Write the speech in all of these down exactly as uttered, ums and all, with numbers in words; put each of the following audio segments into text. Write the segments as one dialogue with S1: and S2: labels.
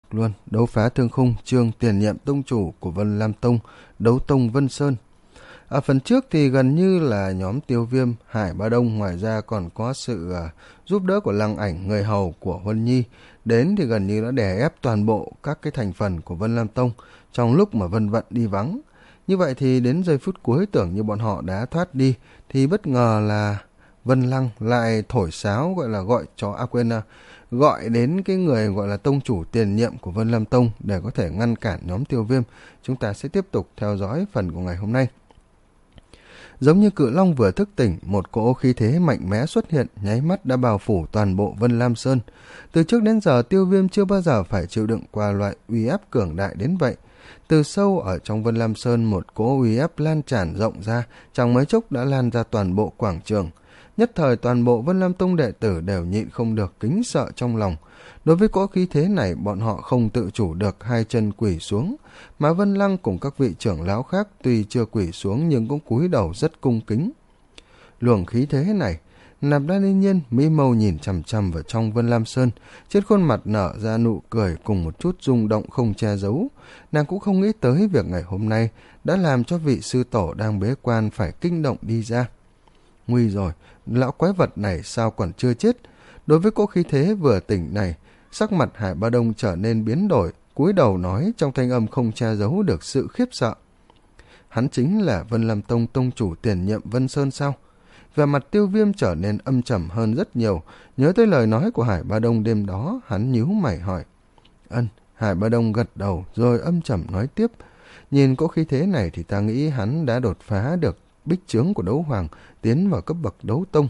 S1: Luôn đấu phá thương khung, chương tiền nhiệm tông chủ của Vân Lam Tông, đấu tông Vân Sơn. Ở phần trước thì gần như là nhóm Tiêu Viêm, Hải Ba Đông, ngoài ra còn có sự uh, giúp đỡ của Lăng Ảnh, người hầu của Huân Nhi, đến thì gần như đã đè ép toàn bộ các cái thành phần của Vân Lam Tông trong lúc mà Vân Vận đi vắng. Như vậy thì đến giây phút cuối tưởng như bọn họ đã thoát đi, thì bất ngờ là Vân Lăng lại thổi sáo, gọi là gọi cho à quên à, gọi đến cái người gọi là tông chủ tiền nhiệm của Vân Lam Tông để có thể ngăn cản nhóm Tiêu Viêm. Chúng ta sẽ tiếp tục theo dõi phần của ngày hôm nay. Giống như cự long vừa thức tỉnh, một cỗ khí thế mạnh mẽ xuất hiện, nháy mắt đã bao phủ toàn bộ Vân Lam Sơn. Từ trước đến giờ, Tiêu Viêm chưa bao giờ phải chịu đựng qua loại uy áp cường đại đến vậy. Từ sâu ở trong Vân Lam Sơn, một cỗ uy áp lan tràn rộng ra, chẳng mấy chốc đã lan ra toàn bộ quảng trường. Nhất thời toàn bộ Vân Lam Tông đệ tử đều nhịn không được kính sợ trong lòng. Đối với cỗ khí thế này, bọn họ không tự chủ được hai chân quỳ xuống, mà Vân Lăng cùng các vị trưởng lão khác tuy chưa quỳ xuống nhưng cũng cúi đầu rất cung kính. Luồng khí thế này, Nạp Lan Yên Nhiên mỹ mâu nhìn chằm chằm vào trong Vân Lam Sơn, trên khuôn mặt nở ra nụ cười cùng một chút rung động không che giấu. Nàng cũng không nghĩ tới việc ngày hôm nay đã làm cho vị sư tổ đang bế quan phải kinh động đi ra. Nguy rồi, lão quái vật này sao còn chưa chết? Đối với cỗ khí thế vừa tỉnh này, sắc mặt Hải Ba Đông trở nên biến đổi, cúi đầu nói trong thanh âm không che giấu được sự khiếp sợ. Hắn chính là Vân Lam Tông tông chủ tiền nhiệm Vân Sơn sao? Vẻ mặt Tiêu Viêm trở nên âm trầm hơn rất nhiều, nhớ tới lời nói của Hải Ba Đông đêm đó, hắn nhíu mày hỏi. Ân, Hải Ba Đông gật đầu rồi âm trầm nói tiếp. Nhìn cỗ khí thế này thì ta nghĩ hắn đã đột phá được bích chướng của đấu hoàng, tiến vào cấp bậc đấu tông.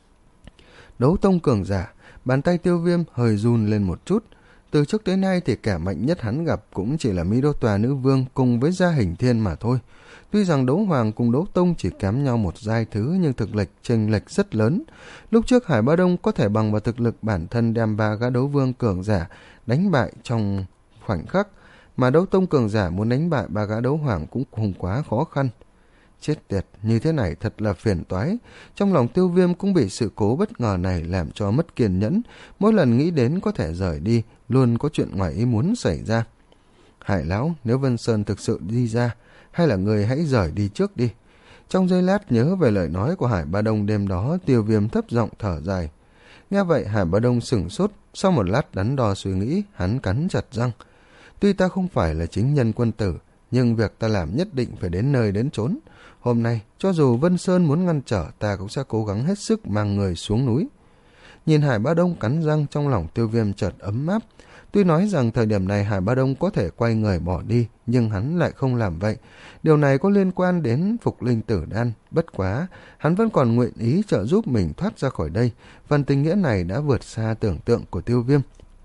S1: Đấu tông cường giả, bàn tay Tiêu Viêm hơi run lên một chút. Từ trước tới nay thì kẻ mạnh nhất hắn gặp cũng chỉ là Mỹ Đô Tòa Nữ Vương cùng với Gia Hình Thiên mà thôi. Tuy rằng đấu hoàng cùng đấu tông chỉ kém nhau một giai thứ, nhưng thực lực chênh lệch rất lớn. Lúc trước Hải Ba Đông có thể bằng vào thực lực bản thân đem ba gã đấu vương cường giả đánh bại trong khoảnh khắc, mà đấu tông cường giả muốn đánh bại ba gã đấu hoàng cũng không quá khó khăn. Chết tiệt, như thế này thật là phiền toái. Trong lòng Tiêu Viêm cũng bị sự cố bất ngờ này làm cho mất kiên nhẫn, mỗi lần nghĩ đến có thể rời đi, luôn có chuyện ngoài ý muốn xảy ra. Hải lão, nếu Vân Sơn thực sự đi ra, hay là người hãy rời đi trước đi. Trong giây lát nhớ về lời nói của Hải Ba Đông đêm đó, Tiêu Viêm thấp giọng thở dài. Nghe vậy Hải Ba Đông sửng sốt, sau một lát đắn đo suy nghĩ, hắn cắn chặt răng. Tuy ta không phải là chính nhân quân tử, nhưng việc ta làm nhất định phải đến nơi đến chốn. Hôm nay, cho dù Vân Sơn muốn ngăn trở, ta cũng sẽ cố gắng hết sức mang người xuống núi. Nhìn Hải Ba Đông cắn răng, trong lòng Tiêu Viêm chợt ấm áp. Tuy nói rằng thời điểm này Hải Ba Đông có thể quay người bỏ đi, nhưng hắn lại không làm vậy. Điều này có liên quan đến Phục Linh Tử Đan. Bất quá, hắn vẫn còn nguyện ý trợ giúp mình thoát ra khỏi đây. Phần tình nghĩa này đã vượt xa tưởng tượng của Tiêu Viêm.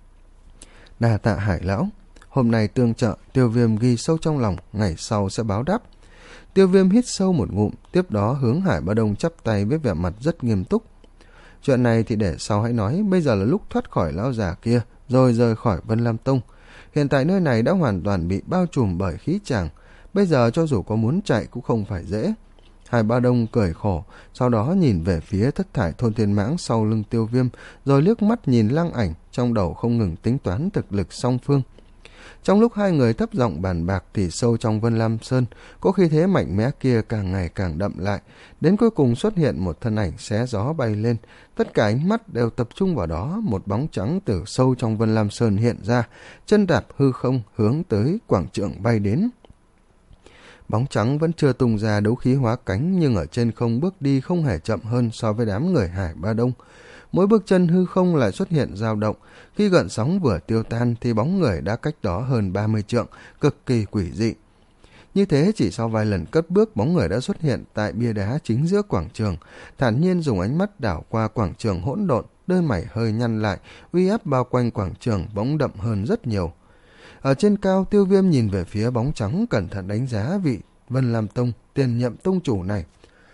S1: Đa tạ Hải lão. Hôm nay tương trợ, Tiêu Viêm ghi sâu trong lòng, ngày sau sẽ báo đáp. Tiêu Viêm hít sâu một ngụm, tiếp đó hướng Hải Ba Đông chắp tay với vẻ mặt rất nghiêm túc. Chuyện này thì để sau hãy nói, bây giờ là lúc thoát khỏi lão già kia, rồi rời khỏi Vân Lam Tông. Hiện tại nơi này đã hoàn toàn bị bao trùm bởi khí tràng, bây giờ cho dù có muốn chạy cũng không phải dễ. Hải Ba Đông cười khổ, sau đó nhìn về phía thất thải thôn thiên mãng sau lưng Tiêu Viêm, rồi liếc mắt nhìn Lăng Ảnh, trong đầu không ngừng tính toán thực lực song phương. Trong lúc hai người thấp giọng bàn bạc thì sâu trong Vân Lam Sơn, có khí thế mạnh mẽ kia càng ngày càng đậm lại, đến cuối cùng xuất hiện một thân ảnh xé gió bay lên. Tất cả ánh mắt đều tập trung vào đó, một bóng trắng từ sâu trong Vân Lam Sơn hiện ra, chân đạp hư không hướng tới quảng trường bay đến. Bóng trắng vẫn chưa tung ra đấu khí hóa cánh, nhưng ở trên không bước đi không hề chậm hơn so với đám người Hải Ba Đông. Mỗi bước chân hư không lại xuất hiện dao động, khi gợn sóng vừa tiêu tan thì bóng người đã cách đó hơn ba mươi trượng, cực kỳ quỷ dị. Như thế chỉ sau vài lần cất bước, bóng người đã xuất hiện tại bia đá chính giữa quảng trường, thản nhiên dùng ánh mắt đảo qua quảng trường hỗn độn, đôi mày hơi nhăn lại, uy áp bao quanh quảng trường bóng đậm hơn rất nhiều. Ở trên cao, Tiêu Viêm nhìn về phía bóng trắng, cẩn thận đánh giá vị Vân Lam Tông tiền nhiệm tông chủ này.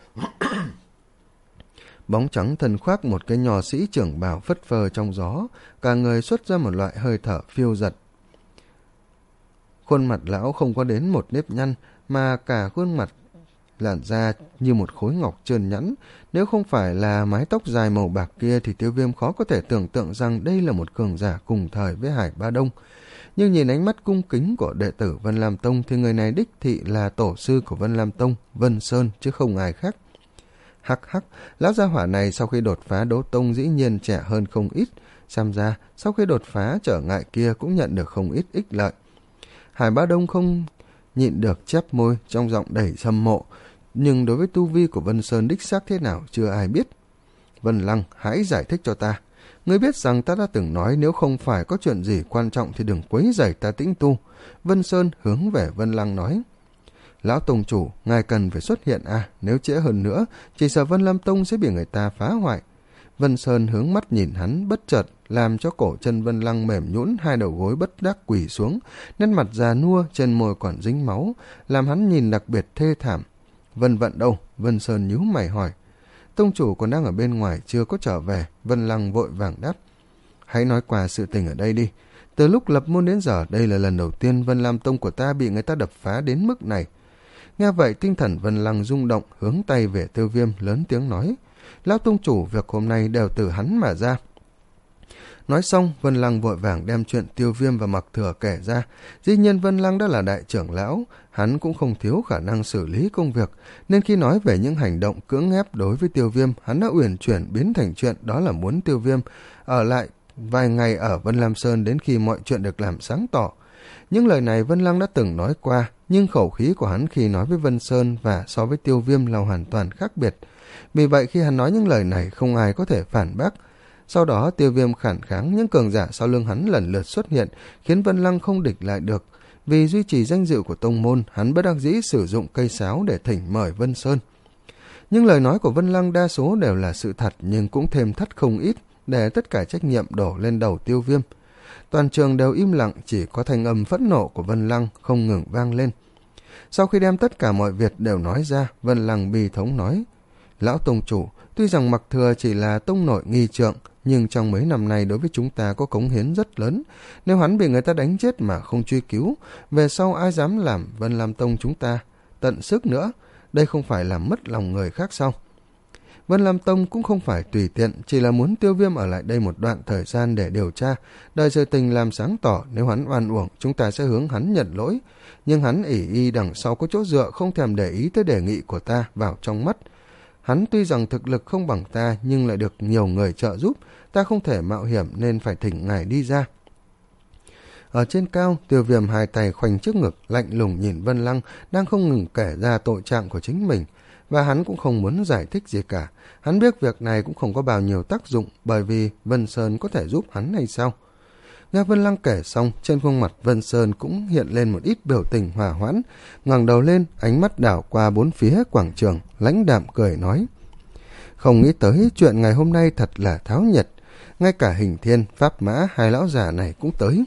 S1: Bóng trắng thân khoác một cái nho sĩ trưởng bào phất phơ trong gió, cả người xuất ra một loại hơi thở phiêu giật. Khuôn mặt lão không có đến một nếp nhăn, mà cả khuôn mặt làn da như một khối ngọc trơn nhẵn. Nếu không phải là mái tóc dài màu bạc kia thì Tiêu Viêm khó có thể tưởng tượng rằng đây là một cường giả cùng thời với Hải Ba Đông. nhưng nhìn ánh mắt cung kính của đệ tử Vân Lam Tông thì người này đích thị là tổ sư của Vân Lam Tông, Vân Sơn, chứ không ai khác. Hắc hắc, lão gia hỏa này sau khi đột phá đấu tông dĩ nhiên trẻ hơn không ít, xem ra sau khi đột phá trở ngại kia cũng nhận được không ít ích lợi. Hải Bá Đông không nhịn được chép môi trong giọng đầy hâm mộ, nhưng đối với tu vi của Vân Sơn đích xác thế nào chưa ai biết. Vân Lăng, hãy giải thích cho ta. Ngươi biết rằng ta đã từng nói nếu không phải có chuyện gì quan trọng thì đừng quấy rầy ta tĩnh tu. Vân Sơn hướng về Vân Lăng nói. Lão Tông chủ, ngài cần phải xuất hiện à, nếu trễ hơn nữa, chỉ sợ Vân Lam Tông sẽ bị người ta phá hoại. Vân Sơn hướng mắt nhìn hắn bất chợt, làm cho cổ chân Vân Lăng mềm nhũn, hai đầu gối bất đắc quỳ xuống, nét mặt già nua, trên môi còn dính máu, làm hắn nhìn đặc biệt thê thảm. Vân Vận đâu? Vân Sơn nhíu mày hỏi. Tông chủ còn đang ở bên ngoài chưa có trở về. Vân Lăng vội vàng đáp. Hãy nói qua sự tình ở đây đi. Từ lúc lập môn đến giờ, đây là lần đầu tiên Vân Lam Tông của ta bị người ta đập phá đến mức này. Nghe vậy tinh thần Vân Lăng rung động, hướng tay về Tiêu Viêm lớn tiếng nói. Lão Tông chủ, việc hôm nay đều từ hắn mà ra. Nói xong, Vân Lăng vội vàng đem chuyện Tiêu Viêm và Mặc Thừa kể ra. Dĩ nhiên Vân Lăng đã là đại trưởng lão, hắn cũng không thiếu khả năng xử lý công việc, nên khi nói về những hành động cưỡng ép đối với Tiêu Viêm, hắn đã uyển chuyển biến thành chuyện đó là muốn Tiêu Viêm ở lại vài ngày ở Vân Lam Sơn đến khi mọi chuyện được làm sáng tỏ. Những lời này Vân Lăng đã từng nói qua, nhưng khẩu khí của hắn khi nói với Vân Sơn và so với Tiêu Viêm là hoàn toàn khác biệt. Vì vậy khi hắn nói những lời này không ai có thể phản bác. Sau đó Tiêu Viêm khản kháng, những cường giả sau lưng hắn lần lượt xuất hiện, khiến Vân Lăng không địch lại được. Vì duy trì danh dự của tông môn, hắn bất đắc dĩ sử dụng cây sáo để thỉnh mời Vân Sơn. Những lời nói của Vân Lăng đa số đều là sự thật, nhưng cũng thêm thắt không ít, để tất cả trách nhiệm đổ lên đầu Tiêu Viêm. Toàn trường đều im lặng, chỉ có thanh âm phẫn nộ của Vân Lăng không ngừng vang lên. Sau khi đem tất cả mọi việc đều nói ra, Vân Lăng bi thống nói. Lão Tông chủ, tuy rằng Mặc Thừa chỉ là tông nội nghi trượng, nhưng trong mấy năm nay đối với chúng ta có cống hiến rất lớn. Nếu hắn bị người ta đánh chết mà không truy cứu, về sau ai dám làm Vân Lam Tông chúng ta tận sức nữa, đây không phải làm mất lòng người khác sao? Vân Lam Tông cũng không phải tùy tiện, chỉ là muốn Tiêu Viêm ở lại đây một đoạn thời gian để điều tra, đợi sự tình làm sáng tỏ, nếu hắn oan uổng, chúng ta sẽ hướng hắn nhận lỗi. Nhưng hắn ỷ y đằng sau có chỗ dựa, không thèm để ý tới đề nghị của ta vào trong mắt. Hắn tuy rằng thực lực không bằng ta, nhưng lại được nhiều người trợ giúp, ta không thể mạo hiểm nên phải thỉnh ngài đi ra. Ở trên cao, Tiêu Viêm hai tay khoanh trước ngực, lạnh lùng nhìn Vân Lăng đang không ngừng kể ra tội trạng của chính mình, và hắn cũng không muốn giải thích gì cả. Hắn biết việc này cũng không có bao nhiêu tác dụng, bởi vì Vân Sơn có thể giúp hắn hay sao? Nghe Vân Lăng kể xong, trên khuôn mặt Vân Sơn cũng hiện lên một ít biểu tình hòa hoãn, ngẩng đầu lên, ánh mắt đảo qua bốn phía quảng trường, lãnh đạm cười nói. Không nghĩ tới chuyện ngày hôm nay thật là tháo nhiệt, ngay cả Hình Thiên, Pháp Mã, hai lão già này cũng tới.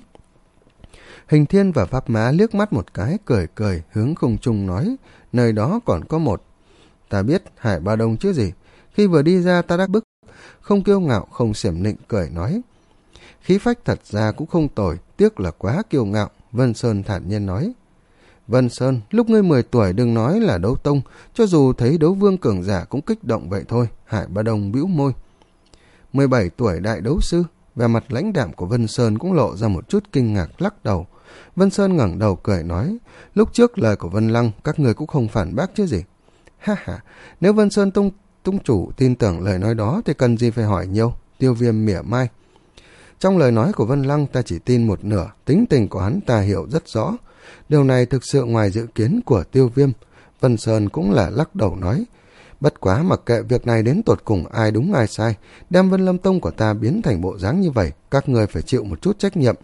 S1: Hình Thiên và Pháp Mã liếc mắt một cái, cười cười, hướng không trung nói, nơi đó còn có một. Ta biết, Hải Ba Đông chứ gì, khi vừa đi ra ta đã bức, không kiêu ngạo, không xiểm nịnh, cười nói. Khí phách thật ra cũng không tồi, tiếc là quá kiêu ngạo, Vân Sơn thản nhiên nói. Vân Sơn, lúc ngươi mười tuổi đừng nói là đấu tông, cho dù thấy đấu vương cường giả cũng kích động vậy thôi, Hải Ba Đông bĩu môi. mười bảy tuổi đại đấu sư, vẻ mặt lãnh đạm của Vân Sơn cũng lộ ra một chút kinh ngạc, lắc đầu. Vân Sơn ngẩng đầu cười nói, lúc trước lời của Vân Lăng các người cũng không phản bác chứ gì. Ha ha, nếu Vân Sơn tông, tông chủ tin tưởng lời nói đó thì cần gì phải hỏi nhiều, Tiêu Viêm mỉa mai. Trong lời nói của Vân Lăng ta chỉ tin một nửa, tính tình của hắn ta hiểu rất rõ. Điều này thực sự ngoài dự kiến của Tiêu Viêm. Vân Sơn cũng là lắc đầu nói, bất quá mặc kệ việc này đến tột cùng ai đúng ai sai, đem Vân Lâm Tông của ta biến thành bộ dáng như vậy, các người phải chịu một chút trách nhiệm.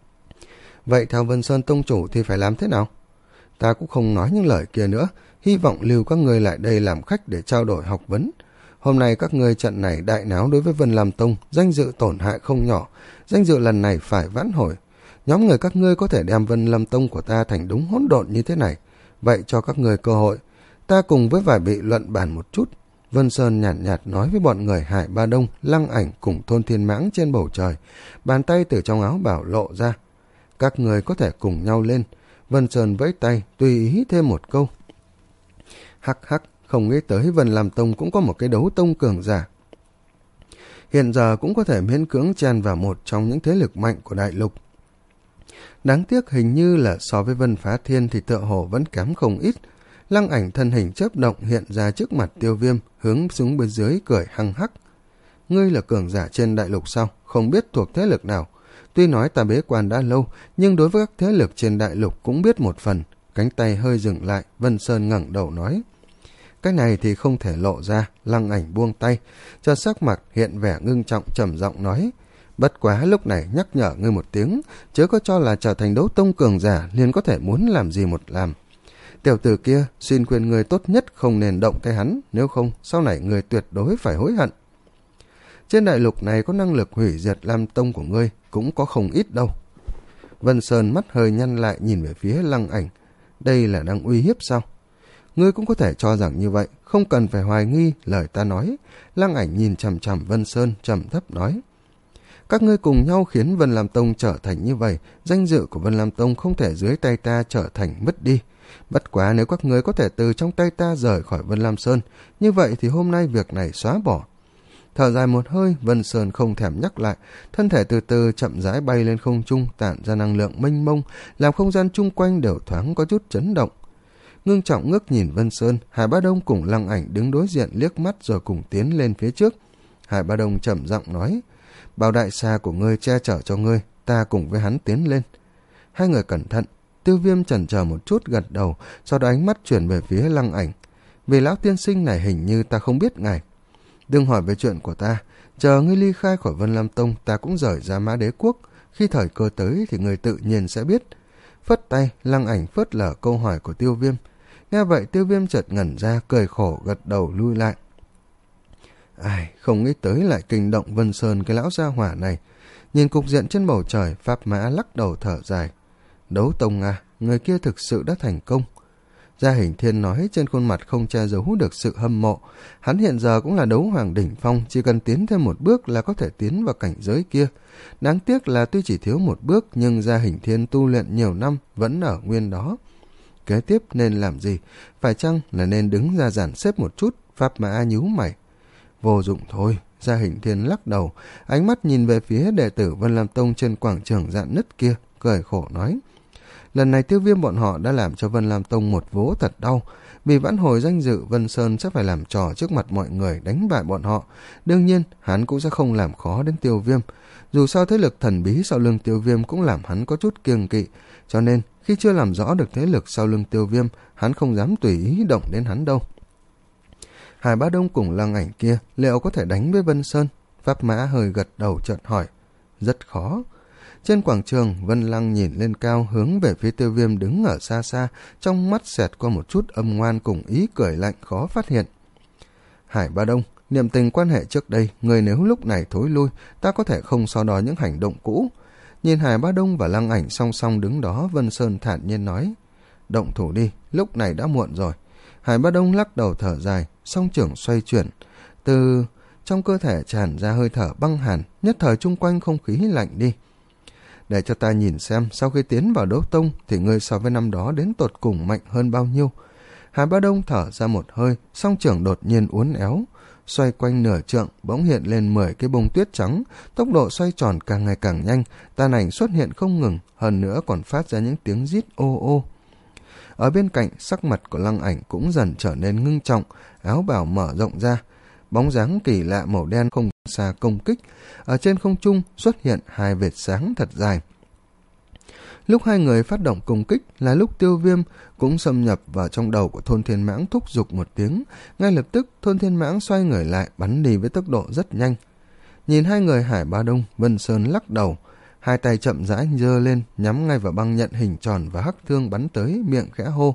S1: Vậy theo Vân Sơn tông chủ thì phải làm thế nào? Ta cũng không nói những lời kia nữa, hy vọng lưu các người lại đây làm khách để trao đổi học vấn. Hôm nay các ngươi trận này đại náo đối với Vân Lam Tông, danh dự tổn hại không nhỏ, danh dự lần này phải vãn hồi. Nhóm người các ngươi có thể đem Vân Lam Tông của ta thành đúng hỗn độn như thế này, vậy cho các ngươi cơ hội, ta cùng với vài vị luận bàn một chút. Vân Sơn nhàn nhạt, nhạt nói với bọn người Hải Ba Đông, Lăng Ảnh cùng Thôn Thiên Mãng trên bầu trời, bàn tay từ trong áo bảo lộ ra. Các người có thể cùng nhau lên. Vân Sơn vẫy tay, tùy ý thêm một câu. Hắc hắc, không nghĩ tới Vân Lam Tông cũng có một cái đấu tông cường giả. Hiện giờ cũng có thể miễn cưỡng chen vào một trong những thế lực mạnh của đại lục. Đáng tiếc hình như là so với Vân Phá Thiên thì tựa hồ vẫn kém không ít. Lăng Ảnh thân hình chớp động hiện ra trước mặt Tiêu Viêm, hướng xuống bên dưới cười hăng hắc. Ngươi là cường giả trên đại lục sao? Không biết thuộc thế lực nào? Tuy nói ta bế quan đã lâu, nhưng đối với các thế lực trên đại lục cũng biết một phần. Cánh tay hơi dừng lại, Vân Sơn ngẩng đầu nói. Cái này thì không thể lộ ra. Lăng Ảnh buông tay, cho sắc mặt hiện vẻ ngưng trọng trầm giọng nói. Bất quá lúc này nhắc nhở ngươi một tiếng, chớ có cho là trở thành đấu tông cường giả liền có thể muốn làm gì một làm. Tiểu tử kia, xin khuyên người tốt nhất không nên động tay hắn, nếu không sau này người tuyệt đối phải hối hận. Trên đại lục này có năng lực hủy diệt Lam Tông của ngươi cũng có không ít đâu. Vân Sơn mắt hơi nhăn lại nhìn về phía Lăng Ảnh. Đây là đang uy hiếp sao? Ngươi cũng có thể cho rằng như vậy, không cần phải hoài nghi lời ta nói. Lăng Ảnh nhìn chằm chằm Vân Sơn trầm thấp nói. Các ngươi cùng nhau khiến Vân Lam Tông trở thành như vậy, danh dự của Vân Lam Tông không thể dưới tay ta trở thành mất đi. Bất quá nếu các ngươi có thể từ trong tay ta rời khỏi Vân Lam Sơn, như vậy thì hôm nay việc này xóa bỏ. Thở dài một hơi, Vân Sơn không thèm nhắc lại, thân thể từ từ chậm rãi bay lên không trung, tản ra năng lượng mênh mông, làm không gian chung quanh đều thoáng có chút chấn động. Ngưng trọng ngước nhìn Vân Sơn, Hải Bá Đông cùng Lăng Ảnh đứng đối diện liếc mắt rồi cùng tiến lên phía trước. Hải Bá Đông trầm giọng nói, bảo đại xa của ngươi che chở cho ngươi, ta cùng với hắn tiến lên. Hai người cẩn thận. Tiêu Viêm chần chờ một chút gật đầu, sau đó ánh mắt chuyển về phía Lăng Ảnh. Vì lão tiên sinh này hình như ta không biết ngài. Đừng hỏi về chuyện của ta, chờ ngươi ly khai khỏi Vân Lam Tông ta cũng rời ra Mã Đế Quốc, khi thời cơ tới thì người tự nhiên sẽ biết. Phất tay, Lăng Ảnh phớt lờ câu hỏi của Tiêu Viêm. Nghe vậy Tiêu Viêm chợt ngẩn ra, cười khổ gật đầu lui lại. Ai, không nghĩ tới lại kinh động Vân Sơn cái lão gia hỏa này. Nhìn cục diện trên bầu trời, Pháp Mã lắc đầu thở dài. Đấu tông à, người kia thực sự đã thành công. Gia Hình Thiên nói trên khuôn mặt không che giấu được sự hâm mộ. Hắn hiện giờ cũng là đấu hoàng đỉnh phong, chỉ cần tiến thêm một bước là có thể tiến vào cảnh giới kia. Đáng tiếc là tuy chỉ thiếu một bước, nhưng Gia Hình Thiên tu luyện nhiều năm vẫn ở nguyên đó. Kế tiếp nên làm gì? Phải chăng là nên đứng ra dàn xếp một chút? Pháp Mã nhíu mày. Vô dụng thôi. Gia Hình Thiên lắc đầu, ánh mắt nhìn về phía đệ tử Vân Lam Tông trên quảng trường rạn nứt kia, cười khổ nói. Lần này Tiêu Viêm bọn họ đã làm cho Vân Lam Tông một vố thật đau. Vì vãn hồi danh dự, Vân Sơn sẽ phải làm trò trước mặt mọi người đánh bại bọn họ. Đương nhiên, hắn cũng sẽ không làm khó đến Tiêu Viêm. Dù sao thế lực thần bí sau lưng Tiêu Viêm cũng làm hắn có chút kiêng kỵ. Cho nên, khi chưa làm rõ được thế lực sau lưng Tiêu Viêm, hắn không dám tùy ý động đến hắn đâu. Hải Bá Đông cùng Lăng Ảnh kia liệu có thể đánh với Vân Sơn? Pháp Mã hơi gật đầu chợt hỏi. Rất khó. Trên quảng trường, Vân Lăng nhìn lên cao hướng về phía Tiêu Viêm đứng ở xa xa, trong mắt xẹt qua một chút âm ngoan cùng ý cười lạnh khó phát hiện. Hải Bá Đông, niệm tình quan hệ trước đây, người nếu lúc này thối lui, ta có thể không so đo những hành động cũ. Nhìn Hải Bá Đông và Lăng Ảnh song song đứng đó, Vân Sơn thản nhiên nói. Động thủ đi, lúc này đã muộn rồi. Hải Bá Đông lắc đầu thở dài, song trưởng xoay chuyển. Từ trong cơ thể tràn ra hơi thở băng hàn, nhất thời chung quanh không khí lạnh đi. Để cho ta nhìn xem sau khi tiến vào đấu tông thì ngươi so với năm đó đến tột cùng mạnh hơn bao nhiêu. Hải Bá Đông thở ra một hơi, song trưởng đột nhiên uốn éo, xoay quanh nửa trượng, bỗng hiện lên mười cái bông tuyết trắng, tốc độ xoay tròn càng ngày càng nhanh, tàn ảnh xuất hiện không ngừng, hơn nữa còn phát ra những tiếng rít ô ô. Ở bên cạnh, sắc mặt của Lăng Ảnh cũng dần trở nên ngưng trọng, áo bào mở rộng ra, bóng dáng kỳ lạ màu đen không xa công kích, ở trên không trung xuất hiện hai vệt sáng thật dài. Lúc hai người phát động công kích là lúc Tiêu Viêm cũng xâm nhập vào trong đầu của Thôn Thiên Mãng thúc giục một tiếng, ngay lập tức Thôn Thiên Mãng xoay người lại bắn đi với tốc độ rất nhanh. Nhìn hai người Hải Bá Đông, Vân Sơn lắc đầu, hai tay chậm rãi giơ lên nhắm ngay vào băng nhận hình tròn và hắc thương bắn tới, miệng khẽ hô.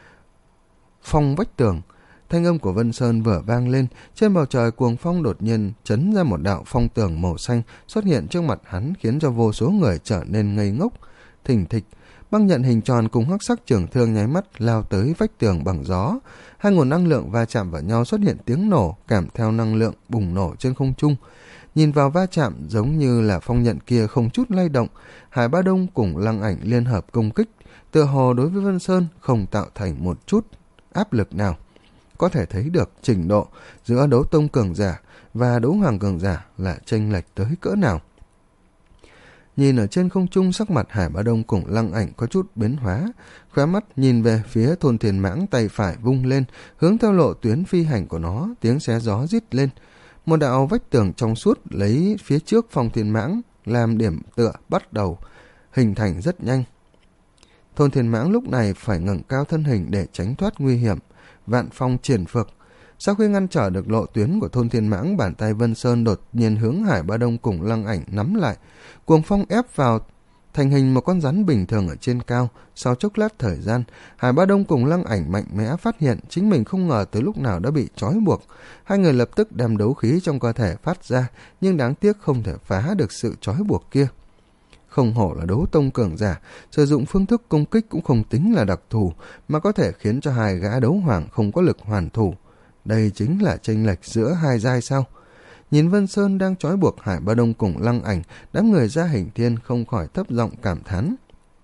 S1: Phong vách tường. Thanh âm của Vân Sơn vừa vang lên, trên bầu trời cuồng phong đột nhiên chấn ra một đạo phong tường màu xanh xuất hiện trước mặt hắn, khiến cho vô số người trở nên ngây ngốc. Thình thịch, băng nhận hình tròn cùng hắc sắc trường thương nháy mắt lao tới vách tường bằng gió. Hai nguồn năng lượng va chạm vào nhau, xuất hiện tiếng nổ kèm theo năng lượng bùng nổ trên không trung. Nhìn vào va chạm giống như là phong nhận kia không chút lay động. Hải Bá Đông cùng Lăng Ảnh liên hợp công kích, tựa hồ đối với Vân Sơn không tạo thành một chút áp lực nào. Có thể thấy được trình độ giữa đấu tông cường giả và đấu hoàng cường giả là chênh lệch tới cỡ nào. Nhìn ở trên không trung, sắc mặt Hải Bá Đông cùng Lăng Ảnh có chút biến hóa, khóe mắt nhìn về phía Thôn Thiên Mãng, tay phải vung lên, hướng theo lộ tuyến phi hành của nó, tiếng xé gió rít lên. Một đạo vách tường trong suốt lấy phía trước Phong Thiên Mãng làm điểm tựa bắt đầu hình thành rất nhanh. Thôn Thiên Mãng lúc này phải ngẩng cao thân hình để tránh thoát nguy hiểm. Vạn phong triển phược. Sau khi ngăn trở được lộ tuyến của Thôn Thiên Mãng, bàn tay Vân Sơn đột nhiên hướng Hải Bá Đông cùng Lăng Ảnh nắm lại. Cuồng phong ép vào thành hình một con rắn bình thường ở trên cao. Sau chốc lát thời gian, Hải Bá Đông cùng Lăng Ảnh mạnh mẽ phát hiện chính mình không ngờ tới lúc nào đã bị trói buộc. Hai người lập tức đem đấu khí trong cơ thể phát ra, nhưng đáng tiếc không thể phá được sự trói buộc kia. Không hổ là đấu tông cường giả, sử dụng phương thức công kích cũng không tính là đặc thù, mà có thể khiến cho hai gã đấu hoàng không có lực hoàn thủ. Đây chính là chênh lệch giữa hai giai sao? Nhìn Vân Sơn đang trói buộc Hải Bá Đông cùng Lăng Ảnh, đám người Gia Hình Thiên không khỏi thấp giọng cảm thán.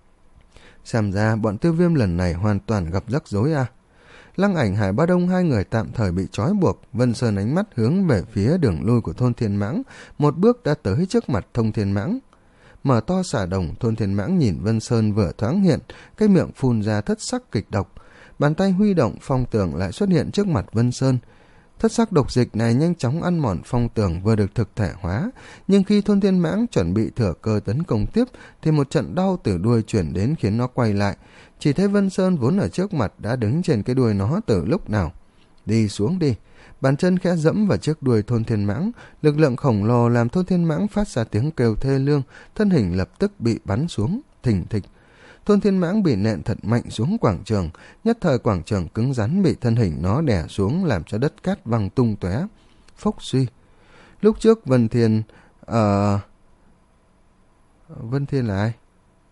S1: Xem ra bọn Tiêu Viêm lần này hoàn toàn gặp rắc rối à? Lăng Ảnh, Hải Bá Đông hai người tạm thời bị trói buộc. Vân Sơn ánh mắt hướng về phía đường lui của Thôn Thiên Mãng, một bước đã tới trước mặt Thông Thiên Mãng. Mở to xà đồng, Thôn Thiên Mãng nhìn Vân Sơn vừa thoáng hiện, cái miệng phun ra thất sắc kịch độc. Bàn tay huy động, phong tường lại xuất hiện trước mặt Vân Sơn. Thất sắc độc dịch này nhanh chóng ăn mòn phong tường vừa được thực thể hóa, nhưng khi Thôn Thiên Mãng chuẩn bị thừa cơ tấn công tiếp thì một trận đau từ đuôi chuyển đến khiến nó quay lại. Chỉ thấy Vân Sơn vốn ở trước mặt đã đứng trên cái đuôi nó từ lúc nào. Đi xuống đi. Bàn chân khẽ dẫm vào chiếc đuôi Thôn Thiên Mãng, lực lượng khổng lồ làm Thôn Thiên Mãng phát ra tiếng kêu thê lương, thân hình lập tức bị bắn xuống, thình thịch. Thôn Thiên Mãng bị nện thật mạnh xuống quảng trường, nhất thời quảng trường cứng rắn bị thân hình nó đè xuống làm cho đất cát văng tung tóe. Phốc suy. Lúc trước Vân Thiên... Uh... Vân Thiên là ai?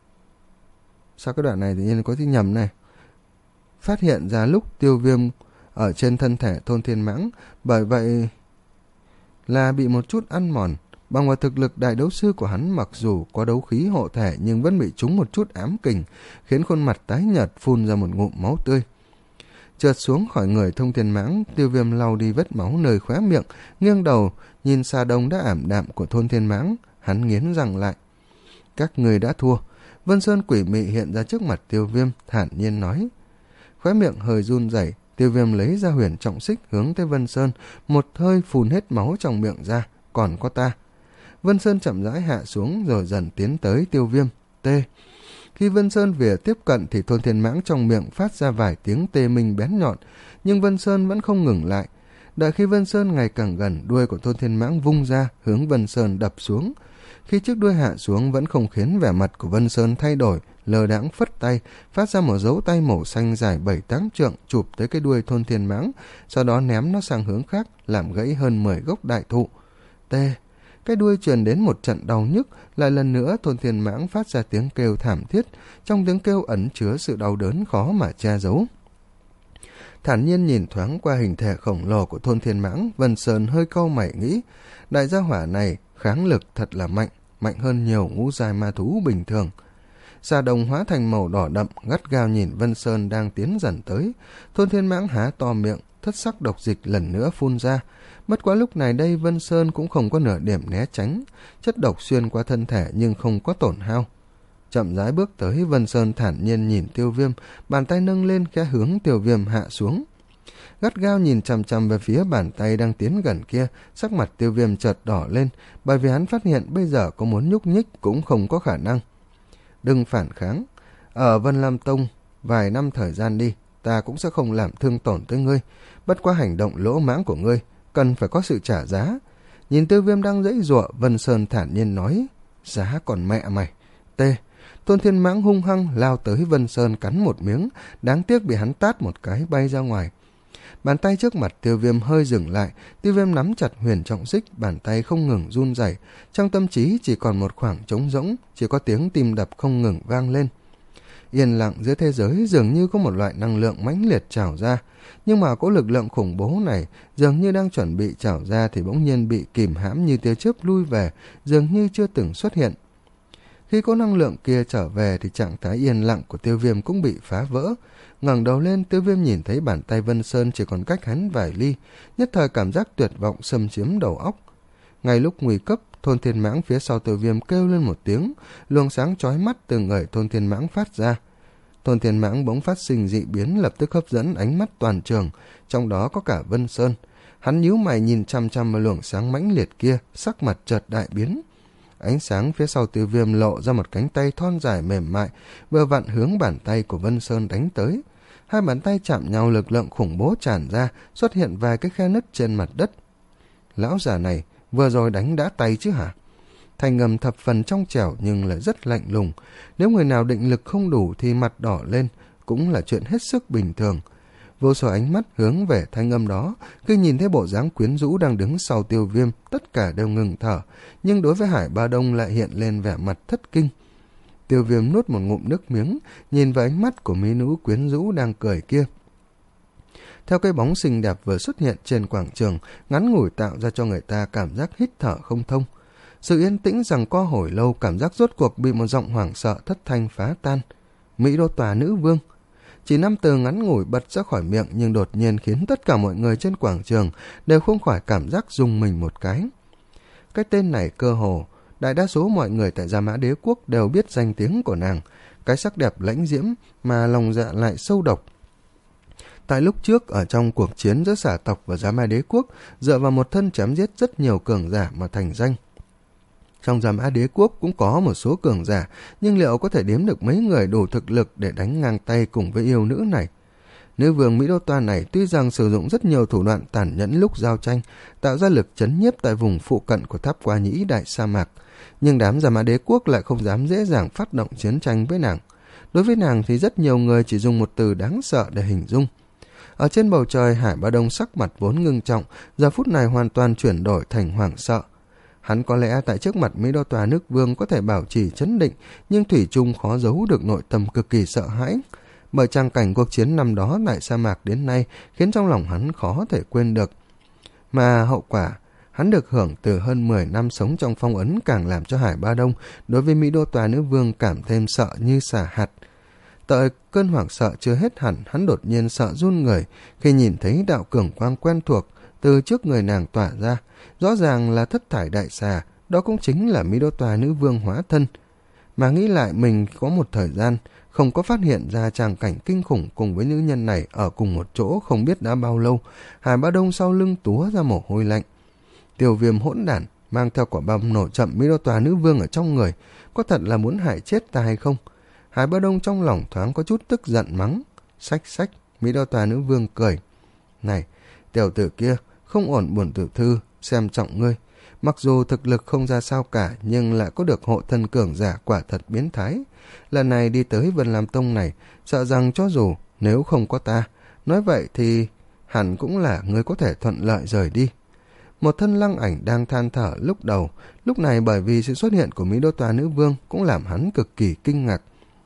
S1: Sao cái đoạn này tự nhiên có tí nhầm này? Phát hiện ra lúc Tiêu Viêm ở trên thân thể Thôn Thiên Mãng, bởi vậy là bị một chút ăn mòn. Bằng vào thực lực đại đấu sư của hắn, mặc dù có đấu khí hộ thể nhưng vẫn bị trúng một chút ám kình, khiến khuôn mặt tái nhợt phun ra một ngụm máu tươi. Trượt xuống khỏi người Thông Thiên Mãng, Tiêu Viêm lau đi vết máu nơi khóe miệng, nghiêng đầu nhìn xà đông đã ảm đạm của Thôn Thiên Mãng, hắn nghiến răng lại. Các người đã thua. Vân Sơn quỷ mị hiện ra trước mặt Tiêu Viêm, thản nhiên nói. Khóe miệng hơi run rẩy, Tiêu Viêm lấy ra huyền trọng xích hướng tới Vân Sơn, một hơi phun hết máu trong miệng ra. Còn có ta. Vân Sơn chậm rãi hạ xuống rồi dần tiến tới Tiêu Viêm. T. Khi Vân Sơn vừa tiếp cận thì Thôn Thiên Mãng trong miệng phát ra vài tiếng tê minh bén nhọn, nhưng Vân Sơn vẫn không ngừng lại. Đợi khi Vân Sơn ngày càng gần, đuôi của Thôn Thiên Mãng vung ra hướng Vân Sơn đập xuống. Khi chiếc đuôi hạ xuống vẫn không khiến vẻ mặt của Vân Sơn thay đổi, lờ đãng phất tay, phát ra một dấu tay màu xanh dài bảy tám trượng chụp tới cái đuôi Thôn Thiên Mãng, sau đó ném nó sang hướng khác, làm gãy hơn mười gốc đại thụ. T. Cái đuôi truyền đến một trận đau nhức, lại lần nữa Thôn Thiên Mãng phát ra tiếng kêu thảm thiết, trong tiếng kêu ẩn chứa sự đau đớn khó mà che giấu. Thản nhiên nhìn thoáng qua hình thể khổng lồ của Thôn Thiên Mãng, Vân Sơn hơi cau mày nghĩ, đại gia hỏa này kháng lực thật là mạnh, mạnh hơn nhiều ngũ giai ma thú bình thường. Xà đồng hóa thành màu đỏ đậm, gắt gao nhìn Vân Sơn đang tiến dần tới. Thôn Thiên Mãng há to miệng, thất sắc độc dịch lần nữa phun ra. Bất quá lúc này đây Vân Sơn cũng không có nửa điểm né tránh, chất độc xuyên qua thân thể nhưng không có tổn hao. Chậm rãi bước tới, Vân Sơn thản nhiên nhìn Tiêu Viêm, bàn tay nâng lên khẽ hướng Tiêu Viêm hạ xuống. Gắt gao nhìn chằm chằm về phía bàn tay đang tiến gần kia, sắc mặt Tiêu Viêm chợt đỏ lên, bởi vì hắn phát hiện bây giờ có muốn nhúc nhích cũng không có khả năng. Đừng phản kháng, ở Vân Lam Tông vài năm thời gian đi, ta cũng sẽ không làm thương tổn tới ngươi, bất quá hành động lỗ mãng của ngươi cần phải có sự trả giá. Nhìn Tiêu Viêm đang giãy giụa, Vân Sơn thản nhiên nói, giá còn mẹ mày. T. Thôn Thiên Mãng hung hăng lao tới Vân Sơn cắn một miếng, đáng tiếc bị hắn tát một cái bay ra ngoài. Bàn tay trước mặt Tiêu Viêm hơi dừng lại, Tiêu Viêm nắm chặt huyền trọng xích, bàn tay không ngừng run rẩy, trong tâm trí chỉ còn một khoảng trống rỗng, chỉ có tiếng tim đập không ngừng vang lên. Yên lặng giữa thế giới dường như có một loại năng lượng mãnh liệt trào ra, nhưng mà cỗ lực lượng khủng bố này dường như đang chuẩn bị trào ra thì bỗng nhiên bị kìm hãm như tia chớp lui về, dường như chưa từng xuất hiện. Khi có năng lượng kia trở về thì trạng thái yên lặng của Tiêu Viêm cũng bị phá vỡ. Ngẩng đầu lên, Tiêu Viêm nhìn thấy bàn tay Vân Sơn chỉ còn cách hắn vài ly, nhất thời cảm giác tuyệt vọng xâm chiếm đầu óc. Ngay lúc nguy cấp, Thôn Thiên Mãng phía sau Tiêu Viêm kêu lên một tiếng, luồng sáng chói mắt từ người Thôn Thiên Mãng phát ra. Thôn Thiên Mãng bỗng phát sinh dị biến, lập tức hấp dẫn ánh mắt toàn trường, trong đó có cả Vân Sơn. Hắn nhíu mày nhìn chăm chăm vào luồng sáng mãnh liệt kia, sắc mặt chợt đại biến. Ánh sáng phía sau Tiêu Viêm lộ ra một cánh tay thon dài mềm mại, vừa vặn hướng bàn tay của Vân Sơn đánh tới. Hai bàn tay chạm nhau, lực lượng khủng bố tràn ra, xuất hiện vài cái khe nứt trên mặt đất. Lão già này vừa rồi đánh đã tay chứ hả? Thanh ngầm thập phần trong trẻo nhưng lại rất lạnh lùng. Nếu người nào định lực không đủ thì mặt đỏ lên, cũng là chuyện hết sức bình thường. Vô số ánh mắt hướng về thanh âm đó, khi nhìn thấy bộ dáng quyến rũ đang đứng sau Tiêu Viêm, tất cả đều ngừng thở, nhưng đối với Hải Ba Đông lại hiện lên vẻ mặt thất kinh. Tiêu Viêm nuốt một ngụm nước miếng, nhìn vào ánh mắt của mỹ nữ quyến rũ đang cười kia. Theo cái bóng xinh đẹp vừa xuất hiện trên quảng trường, ngắn ngủi tạo ra cho người ta cảm giác hít thở không thông. Sự yên tĩnh rằng co hồi lâu, cảm giác rốt cuộc bị một giọng hoảng sợ thất thanh phá tan. Mỹ Đô Tòa Nữ Vương. Chỉ năm từ ngắn ngủi bật ra khỏi miệng, nhưng đột nhiên khiến tất cả mọi người trên quảng trường đều không khỏi cảm giác rùng mình một cái. Cái tên này cơ hồ, đại đa số mọi người tại Gia Mã Đế Quốc đều biết danh tiếng của nàng, cái sắc đẹp lãnh diễm mà lòng dạ lại sâu độc. Tại lúc trước, ở trong cuộc chiến giữa Xả tộc và Gia Mã Đế Quốc, dựa vào một thân chém giết rất nhiều cường giả mà thành danh. Trong Gia Mã Đế Quốc cũng có một số cường giả, nhưng liệu có thể đếm được mấy người đủ thực lực để đánh ngang tay cùng với yêu nữ này? Nữ vương Mỹ Đô Toa này tuy rằng sử dụng rất nhiều thủ đoạn tàn nhẫn lúc giao tranh, tạo ra lực chấn nhiếp tại vùng phụ cận của Tháp Qua Nhĩ Đại Sa Mạc, nhưng đám Gia Mã Đế Quốc lại không dám dễ dàng phát động chiến tranh với nàng. Đối với nàng thì rất nhiều người chỉ dùng một từ đáng sợ để hình dung. Ở trên bầu trời, Hải Ba Đông sắc mặt vốn ngưng trọng, giờ phút này hoàn toàn chuyển đổi thành hoảng sợ. Hắn có lẽ tại trước mặt Mỹ Đô Tòa Nước Vương có thể bảo trì trấn định, nhưng thủy chung khó giấu được nội tâm cực kỳ sợ hãi. Bởi trang cảnh cuộc chiến năm đó tại sa mạc đến nay khiến trong lòng hắn khó thể quên được. Mà hậu quả, hắn được hưởng từ hơn mười năm sống trong phong ấn càng làm cho Hải Ba Đông đối với Mỹ Đô Tòa Nữ Vương cảm thêm sợ như xả hạt. Tại cơn hoảng sợ chưa hết hẳn, hắn đột nhiên sợ run người khi nhìn thấy đạo cường quang quen thuộc từ trước người nàng tỏa ra. Rõ ràng là thất thải đại xà, đó cũng chính là Mỹ Đô Tòa Nữ Vương hóa thân. Mà nghĩ lại mình có một thời gian không có phát hiện ra tràng cảnh kinh khủng cùng với nữ nhân này ở cùng một chỗ không biết đã bao lâu, Hải Ba Đông sau lưng túa ra mồ hôi lạnh. Tiểu Viêm hỗn đản mang theo quả bom nổ chậm Mỹ Đô Tòa Nữ Vương ở trong người, có thật là muốn hại chết ta hay không? Hải Ba Đông trong lòng thoáng có chút tức giận mắng. Xách xách, Mỹ Đô Tòa Nữ Vương cười. Này, tiểu tử kia, không ổn buồn tiểu thư, xem trọng ngươi. Mặc dù thực lực không ra sao cả, nhưng lại có được hộ thân cường giả quả thật biến thái. Lần này đi tới Vân Lam Tông này, sợ rằng cho dù nếu không có ta, nói vậy thì hẳn cũng là ngươi có thể thuận lợi rời đi. Một thân Lăng Ảnh đang than thở lúc đầu, lúc này bởi vì sự xuất hiện của Mỹ Đô Tòa Nữ Vương cũng làm hắn cực kỳ kinh ngạc.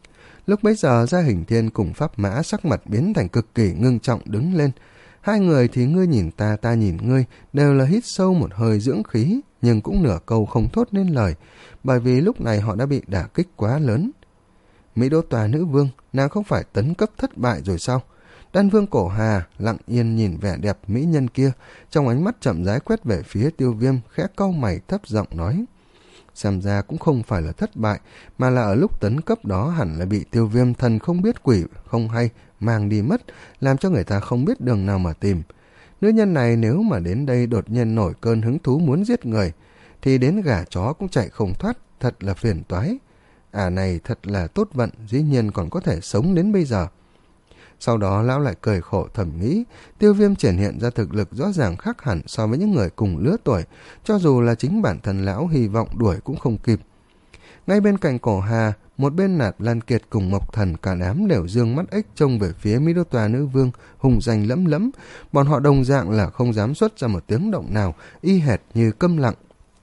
S1: Lúc bấy giờ Gia Hình Thiên cùng Pháp Mã sắc mặt biến thành cực kỳ ngưng trọng đứng lên. Hai người thì ngươi nhìn ta, ta nhìn ngươi, đều là hít sâu một hơi dưỡng khí, nhưng cũng nửa câu không thốt nên lời, bởi vì lúc này họ đã bị đả kích quá lớn. Mỹ Đô Tòa Nữ Vương, nàng không phải tấn cấp thất bại rồi sao? Đan Vương Cổ Hà lặng yên nhìn vẻ đẹp mỹ nhân kia, trong ánh mắt chậm rãi quét về phía Tiêu Viêm, khẽ cau mày thấp giọng nói. Xem ra cũng không phải là thất bại, mà là ở lúc tấn cấp đó hẳn là bị Tiêu Viêm thần không biết quỷ không hay mang đi mất, làm cho người ta không biết đường nào mà tìm. Nữ nhân này nếu mà đến đây đột nhiên nổi cơn hứng thú muốn giết người, thì đến gà chó cũng chạy không thoát, thật là phiền toái. À này thật là tốt vận, dĩ nhiên còn có thể sống đến bây giờ. Sau đó lão lại cười khổ thầm nghĩ, Tiêu Viêm triển hiện ra thực lực rõ ràng khác hẳn so với những người cùng lứa tuổi, cho dù là chính bản thân lão hy vọng đuổi cũng không kịp. Ngay bên cạnh Cổ Hà, một bên Nạp Lan Kiệt cùng Mộc Thần cả đám đều dương mắt ếch trông về phía Mỹ Đô Tòa Nữ Vương, hùng danh lẫm lẫm, bọn họ đồng dạng là không dám xuất ra một tiếng động nào, y hệt như câm lặng.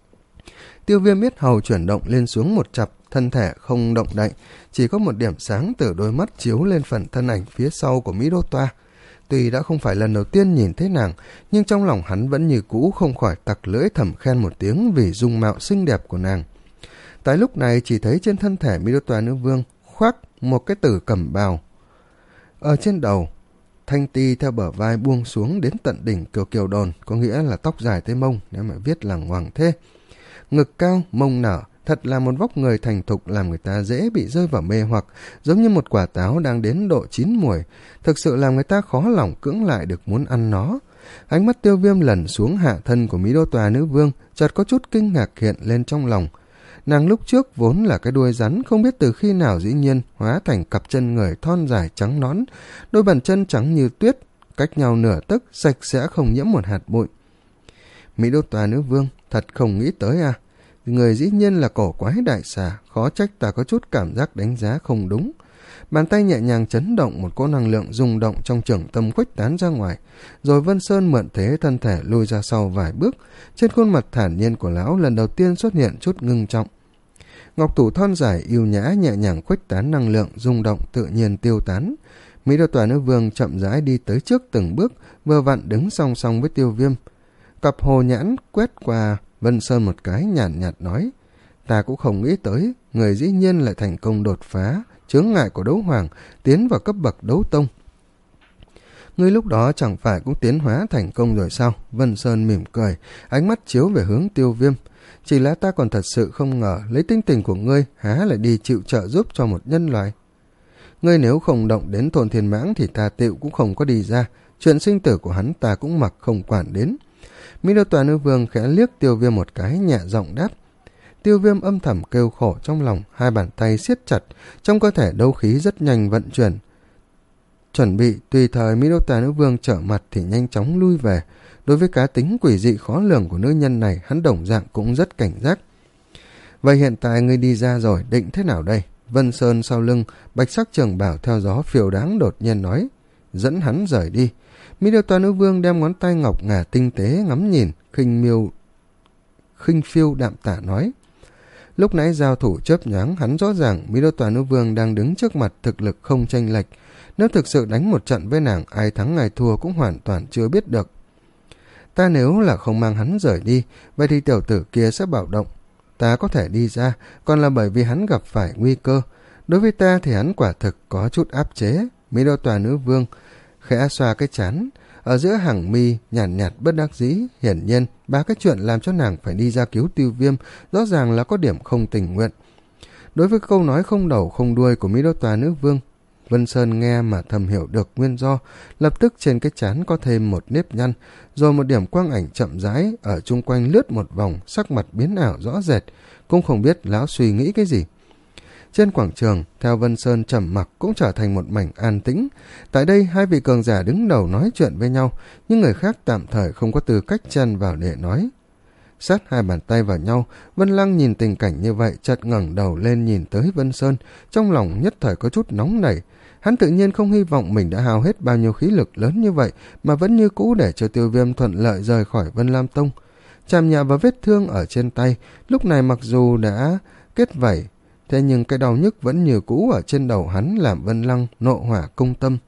S1: Tiêu Viêm yết hầu chuyển động lên xuống một chập, thân thể không động đậy, chỉ có một điểm sáng từ đôi mắt chiếu lên phần thân ảnh phía sau của Mỹ Đô Toa. Tuy đã không phải lần đầu tiên nhìn thấy nàng, nhưng trong lòng hắn vẫn như cũ không khỏi tặc lưỡi thầm khen một tiếng vì dung mạo xinh đẹp của nàng. Tại lúc này chỉ thấy trên thân thể Mỹ Đô Tòa Nữ Vương khoác một cái tử cẩm bào. Ở trên đầu, thanh ti theo bờ vai buông xuống đến tận đỉnh kiều kiều đồn, có nghĩa là tóc dài tới mông, nếu mà viết là Hoàng Thê. ngực cao, mông nở, thật là một vóc người thành thục làm người ta dễ bị rơi vào mê hoặc, giống như một quả táo đang đến độ chín muồi, thực sự làm người ta khó lòng cưỡng lại được muốn ăn nó. Ánh mắt Tiêu Viêm lần xuống hạ thân của Mỹ Đô Tòa Nữ Vương, chợt có chút kinh ngạc hiện lên trong lòng. Nàng lúc trước vốn là cái đuôi rắn, không biết từ khi nào dĩ nhiên hóa thành cặp chân người thon dài trắng nõn, đôi bàn chân trắng như tuyết, cách nhau nửa tấc, sạch sẽ không nhiễm một hạt bụi. Mỹ Đô Tòa Nữ Vương, thật không nghĩ tới à? Người dĩ nhiên là cổ quái đại xà, khó trách ta có chút cảm giác đánh giá không đúng. Bàn tay nhẹ nhàng chấn động, một cỗ năng lượng rung động trong trường tâm khuếch tán ra ngoài, rồi Vân Sơn mượn thế thân thể lùi ra sau vài bước. Trên khuôn mặt thản nhiên của lão lần đầu tiên xuất hiện chút ngưng trọng. Ngọc thủ thon dài yêu nhã nhẹ nhàng khuếch tán năng lượng rung động tự nhiên tiêu tán. Mỹ Đô Tòa Nữ Vương chậm rãi đi tới trước từng bước, vừa vặn đứng song song với Tiêu Viêm. Cặp hồ nhãn quét qua Vân Sơn một cái, nhàn nhạt, nhạt nói: ta cũng không nghĩ tới, người dĩ nhiên lại thành công đột phá chướng ngại của đấu hoàng, tiến vào cấp bậc đấu tông. Ngươi lúc đó chẳng phải cũng tiến hóa thành công rồi sao? Vân Sơn mỉm cười, ánh mắt chiếu về hướng Tiêu Viêm. Chỉ là ta còn thật sự không ngờ, lấy tinh tình của ngươi há lại đi chịu trợ giúp cho một nhân loại. Ngươi nếu không động đến thôn Thiên Mãng thì ta tựu cũng không có đi ra, chuyện sinh tử của hắn ta cũng mặc không quản đến. Mỹ Đô Tòa Nữ Vương khẽ liếc Tiêu Viêm một cái, nhẹ giọng đáp. Tiêu Viêm âm thầm kêu khổ trong lòng, hai bàn tay siết chặt, trong cơ thể đấu khí rất nhanh vận chuyển. Chuẩn bị tùy thời Mỹ Đô Tòa Nữ Vương trở mặt thì nhanh chóng lui về. Đối với cá tính quỷ dị khó lường của nữ nhân này, hắn đồng dạng cũng rất cảnh giác. Vậy hiện tại ngươi đi ra rồi, định thế nào đây? Vân Sơn sau lưng, bạch sắc trường bảo theo gió phiêu đáng đột nhiên nói. Dẫn hắn rời đi. Mỹ Đô Tòa Nữ Vương đem ngón tay ngọc ngà tinh tế ngắm nhìn, khinh miêu khinh phiêu đạm tả nói. Lúc nãy giao thủ chớp nhoáng, hắn rõ ràng Mỹ Đô Tòa Nữ Vương đang đứng trước mặt, thực lực không chênh lệch. Nếu thực sự đánh một trận với nàng, ai thắng ai thua cũng hoàn toàn chưa biết được. Ta nếu là không mang hắn rời đi, vậy thì tiểu tử kia sẽ bạo động. Ta có thể đi ra, còn là bởi vì hắn gặp phải nguy cơ. Đối với ta thì hắn quả thực có chút áp chế. Mỹ Đô Tòa Nữ Vương khẽ xoa cái trán, ở giữa hàng mi nhàn nhạt, nhạt bất đắc dĩ. Hiển nhiên ba cái chuyện làm cho nàng phải đi ra cứu Tiêu Viêm rõ ràng là có điểm không tình nguyện. Đối với câu nói không đầu không đuôi của Mỹ Đô Tòa Nữ Vương, Vân Sơn nghe mà thầm hiểu được nguyên do, lập tức trên cái trán có thêm một nếp nhăn, rồi một điểm quang ảnh chậm rãi ở chung quanh lướt một vòng, sắc mặt biến ảo rõ rệt, cũng không biết lão suy nghĩ cái gì. Trên quảng trường, theo Vân Sơn trầm mặc cũng trở thành một mảnh an tĩnh. Tại đây hai vị cường giả đứng đầu nói chuyện với nhau, nhưng người khác tạm thời không có tư cách chen vào để nói. Sát hai bàn tay vào nhau, Vân Lăng nhìn tình cảnh như vậy, chợt ngẩng đầu lên nhìn tới Vân Sơn, trong lòng nhất thời có chút nóng nảy. Hắn tự nhiên không hy vọng mình đã hao hết bao nhiêu khí lực lớn như vậy mà vẫn như cũ để cho Tiêu Viêm thuận lợi rời khỏi Vân Lam Tông. Chạm nhẹ vào vết thương ở trên tay, lúc này mặc dù đã kết vảy, thế nhưng cái đau nhức vẫn như cũ ở trên đầu hắn, làm Vân Lăng nộ hỏa công tâm.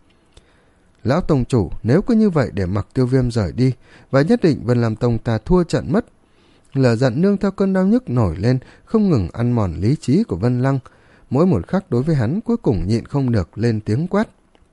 S1: Lão tông chủ, nếu cứ như vậy để mặc Tiêu Viêm rời đi, và nhất định Vân Lam Tông ta thua trận mất. Lửa giận nương theo cơn đau nhức nổi lên, không ngừng ăn mòn lý trí của Vân Lăng. Mỗi một khắc đối với hắn cuối cùng nhịn không được lên tiếng quát.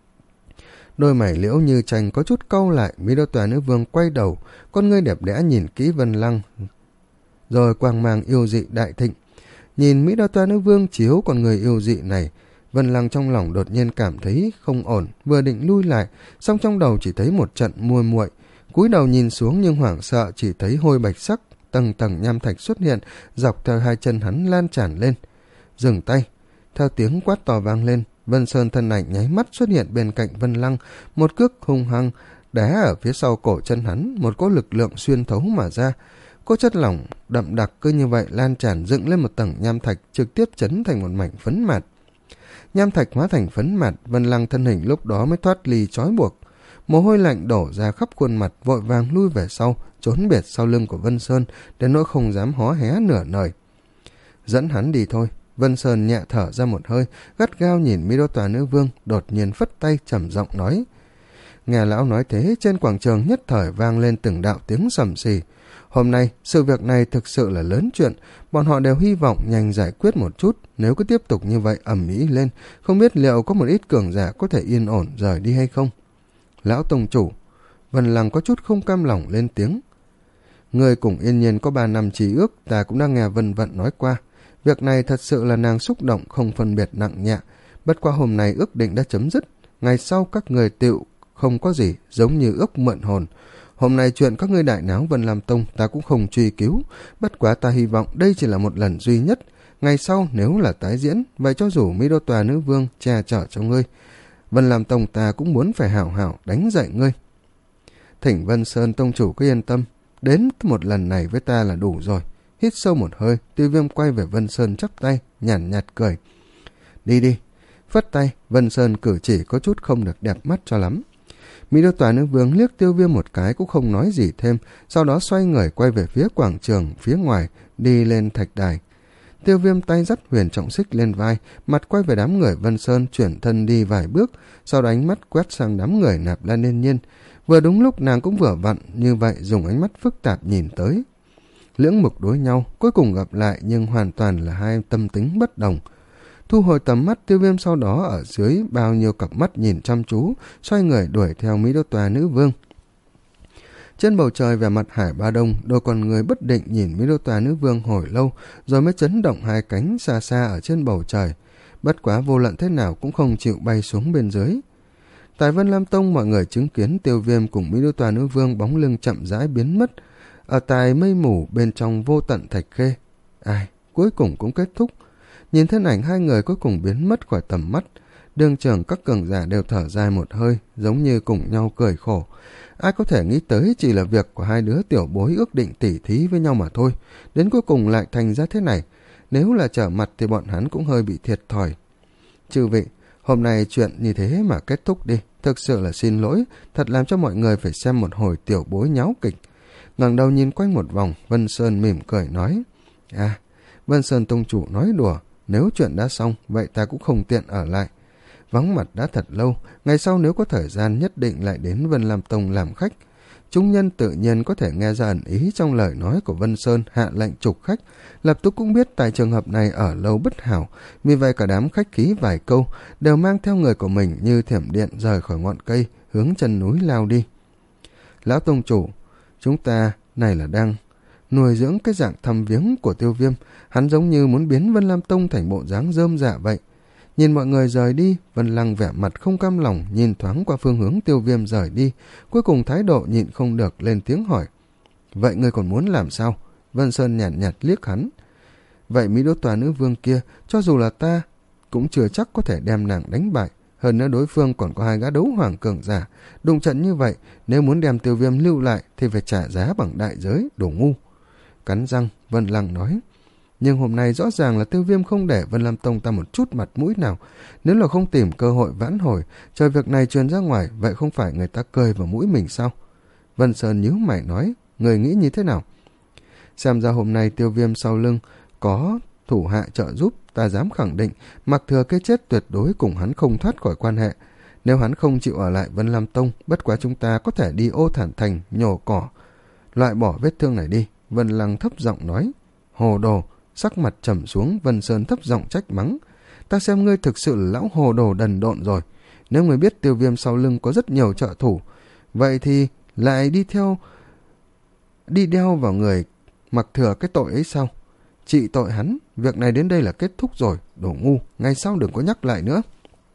S1: Đôi mày liễu như tranh có chút cau lại, Mỹ Đô Tòa Nữ Vương quay đầu, con ngươi đẹp đẽ nhìn kỹ Vân Lăng, rồi quang mang yêu dị đại thịnh. Nhìn Mỹ Đô Tòa Nữ Vương chiếu con người yêu dị này, Vân Lăng trong lòng đột nhiên cảm thấy không ổn, vừa định lui lại, song trong đầu chỉ thấy một trận muội muội. Cúi đầu nhìn xuống nhưng hoảng sợ, chỉ thấy hôi bạch sắc tầng tầng nham thạch xuất hiện, dọc theo hai chân hắn lan tràn lên. Dừng tay. Theo tiếng quát to vang lên, Vân Sơn thân ảnh nháy mắt xuất hiện bên cạnh Vân Lăng, một cước hung hăng đá ở phía sau cổ chân hắn, một cỗ lực lượng xuyên thấu mà ra. Cỗ chất lỏng đậm đặc cứ như vậy lan tràn dựng lên một tầng nham thạch, trực tiếp chấn thành một mảnh phấn mạt. Nham thạch hóa thành phấn mạt, Vân Lăng thân hình lúc đó mới thoát ly trói buộc. Mồ hôi lạnh đổ ra khắp khuôn mặt, vội vàng lui về sau, trốn biệt sau lưng của Vân Sơn, đến nỗi không dám hó hé nửa lời. Dẫn hắn đi thôi. Vân Sơn nhẹ thở ra một hơi, gắt gao nhìn Mỹ Đô Tòa Nữ Vương, đột nhiên phất tay trầm giọng nói. Nghe lão nói thế, trên quảng trường nhất thời vang lên từng đạo tiếng sầm xì. Hôm nay, sự việc này thực sự là lớn chuyện, bọn họ đều hy vọng nhanh giải quyết một chút, nếu cứ tiếp tục như vậy ầm ĩ lên, không biết liệu có một ít cường giả có thể yên ổn rời đi hay không. Lão tông chủ, Vân Lăng có chút không cam lòng lên tiếng. Người cùng Yên Nhiên có ba năm chí ước, ta cũng đã nghe Vân Vận nói qua. Việc này thật sự là nàng xúc động không phân biệt nặng nhẹ. Bất qua hôm nay ước định đã chấm dứt, ngày sau các người tựu không có gì, giống như ước mượn hồn. Hôm nay chuyện các ngươi đại náo Vân Lam Tông ta cũng không truy cứu, bất quá ta hy vọng đây chỉ là một lần duy nhất. Ngày sau nếu là tái diễn, vậy cho dù Mỹ Đô Tòa Nữ Vương che chở cho ngươi, Vân Lam Tông ta cũng muốn phải hảo hảo đánh dạy ngươi. Thỉnh Vân Sơn Tông chủ cứ yên tâm, đến một lần này với ta là đủ rồi. Hít sâu một hơi, Tiêu Viêm quay về Vân Sơn chắp tay, nhàn nhạt, nhạt cười. Đi đi. Phất tay, Vân Sơn cử chỉ có chút không được đẹp mắt cho lắm. Mỹ Đô Tòa Nữ Vương liếc Tiêu Viêm một cái cũng không nói gì thêm, sau đó xoay người quay về phía quảng trường phía ngoài, đi lên thạch đài. Tiêu Viêm tay dắt Huyền Trọng Xích lên vai, mặt quay về đám người Vân Sơn, chuyển thân đi vài bước, sau đó ánh mắt quét sang đám người Nạp Lan Yên Nhiên. Vừa đúng lúc nàng cũng vừa vặn như vậy dùng ánh mắt phức tạp nhìn tới. Lưỡng mục đối nhau, cuối cùng gặp lại nhưng hoàn toàn là hai tâm tính bất đồng. Thu hồi tầm mắt, Tiêu Viêm sau đó ở dưới bao nhiêu cặp mắt nhìn chăm chú, xoay người đuổi theo Mỹ Đô Tòa Nữ Vương. Trên bầu trời vẻ mặt Hải Ba Đông, đôi con người bất định nhìn Mỹ Đô Tòa Nữ Vương hồi lâu, rồi mới chấn động hai cánh xa xa ở trên bầu trời. Bất quá vô luận thế nào cũng không chịu bay xuống bên dưới. Tại Vân Lam Tông, mọi người chứng kiến Tiêu Viêm cùng Mỹ Đô Tòa Nữ Vương bóng lưng chậm rãi biến mất ở tại mây mù bên trong vô tận thạch khê. Ai, cuối cùng cũng kết thúc. Nhìn thân ảnh hai người cuối cùng biến mất khỏi tầm mắt, đường trường các cường giả đều thở dài một hơi, giống như cùng nhau cười khổ. Ai có thể nghĩ tới chỉ là việc của hai đứa tiểu bối ước định tỉ thí với nhau mà thôi, đến cuối cùng lại thành ra thế này. Nếu là trở mặt thì bọn hắn cũng hơi bị thiệt thòi. Chư vị, hôm nay chuyện như thế mà kết thúc đi, thực sự là xin lỗi, thật làm cho mọi người phải xem một hồi tiểu bối nháo kịch. Ngẩng đầu nhìn quanh một vòng, Vân Sơn mỉm cười nói, à, Vân Sơn Tông chủ nói đùa, nếu chuyện đã xong, vậy ta cũng không tiện ở lại. Vắng mặt đã thật lâu, ngày sau nếu có thời gian nhất định lại đến Vân Lam Tông làm khách. Chúng nhân tự nhiên có thể nghe ra ẩn ý trong lời nói của Vân Sơn hạ lệnh trục khách, lập tức cũng biết tại trường hợp này ở lâu bất hảo, vì vậy cả đám khách khí vài câu đều mang theo người của mình như thiểm điện rời khỏi ngọn cây, hướng chân núi lao đi. Lão Tông chủ, chúng ta này là đang nuôi dưỡng cái dạng thăm viếng của Tiêu Viêm, hắn giống như muốn biến Vân Lam Tông thành bộ dáng rơm dạ vậy. Nhìn mọi người rời đi, Vân Lăng vẻ mặt không cam lòng nhìn thoáng qua phương hướng Tiêu Viêm rời đi, cuối cùng thái độ nhịn không được lên tiếng hỏi. Vậy ngươi còn muốn làm sao? Vân Sơn nhạt nhạt liếc hắn. Vậy Mỹ Đô Tòa Nữ Vương kia, cho dù là ta, cũng chưa chắc có thể đem nàng đánh bại. Hơn nữa đối phương còn có hai gã đấu hoàng cường giả. Đụng trận như vậy, nếu muốn đem Tiêu Viêm lưu lại thì phải trả giá bằng đại giới, đồ ngu. Cắn răng, Vân Lăng nói. Nhưng hôm nay rõ ràng là Tiêu Viêm không để Vân Lam Tông ta một chút mặt mũi nào. Nếu là không tìm cơ hội vãn hồi, chờ việc này truyền ra ngoài, vậy không phải người ta cười vào mũi mình sao? Vân Sơn nhíu mày nói, người nghĩ như thế nào? Xem ra hôm nay Tiêu Viêm sau lưng có thủ hạ trợ giúp, ta dám khẳng định mặc thừa cái chết tuyệt đối cùng hắn không thoát khỏi quan hệ. Nếu hắn không chịu ở lại Vân Lam Tông, bất quá chúng ta có thể đi Ô Thản Thành nhổ cỏ, loại bỏ vết thương này đi. Vân Lăng thấp giọng nói. Hồ đồ. Sắc mặt trầm xuống, Vân Sơn thấp giọng trách mắng. Ta xem ngươi thực sự là lão hồ đồ đần độn rồi. Nếu ngươi biết Tiêu Viêm sau lưng có rất nhiều trợ thủ, vậy thì lại đi theo đi đeo vào người mặc thừa cái tội ấy sao? Trị tội hắn, việc này đến đây là kết thúc rồi, đồ ngu, ngày sau đừng có nhắc lại nữa.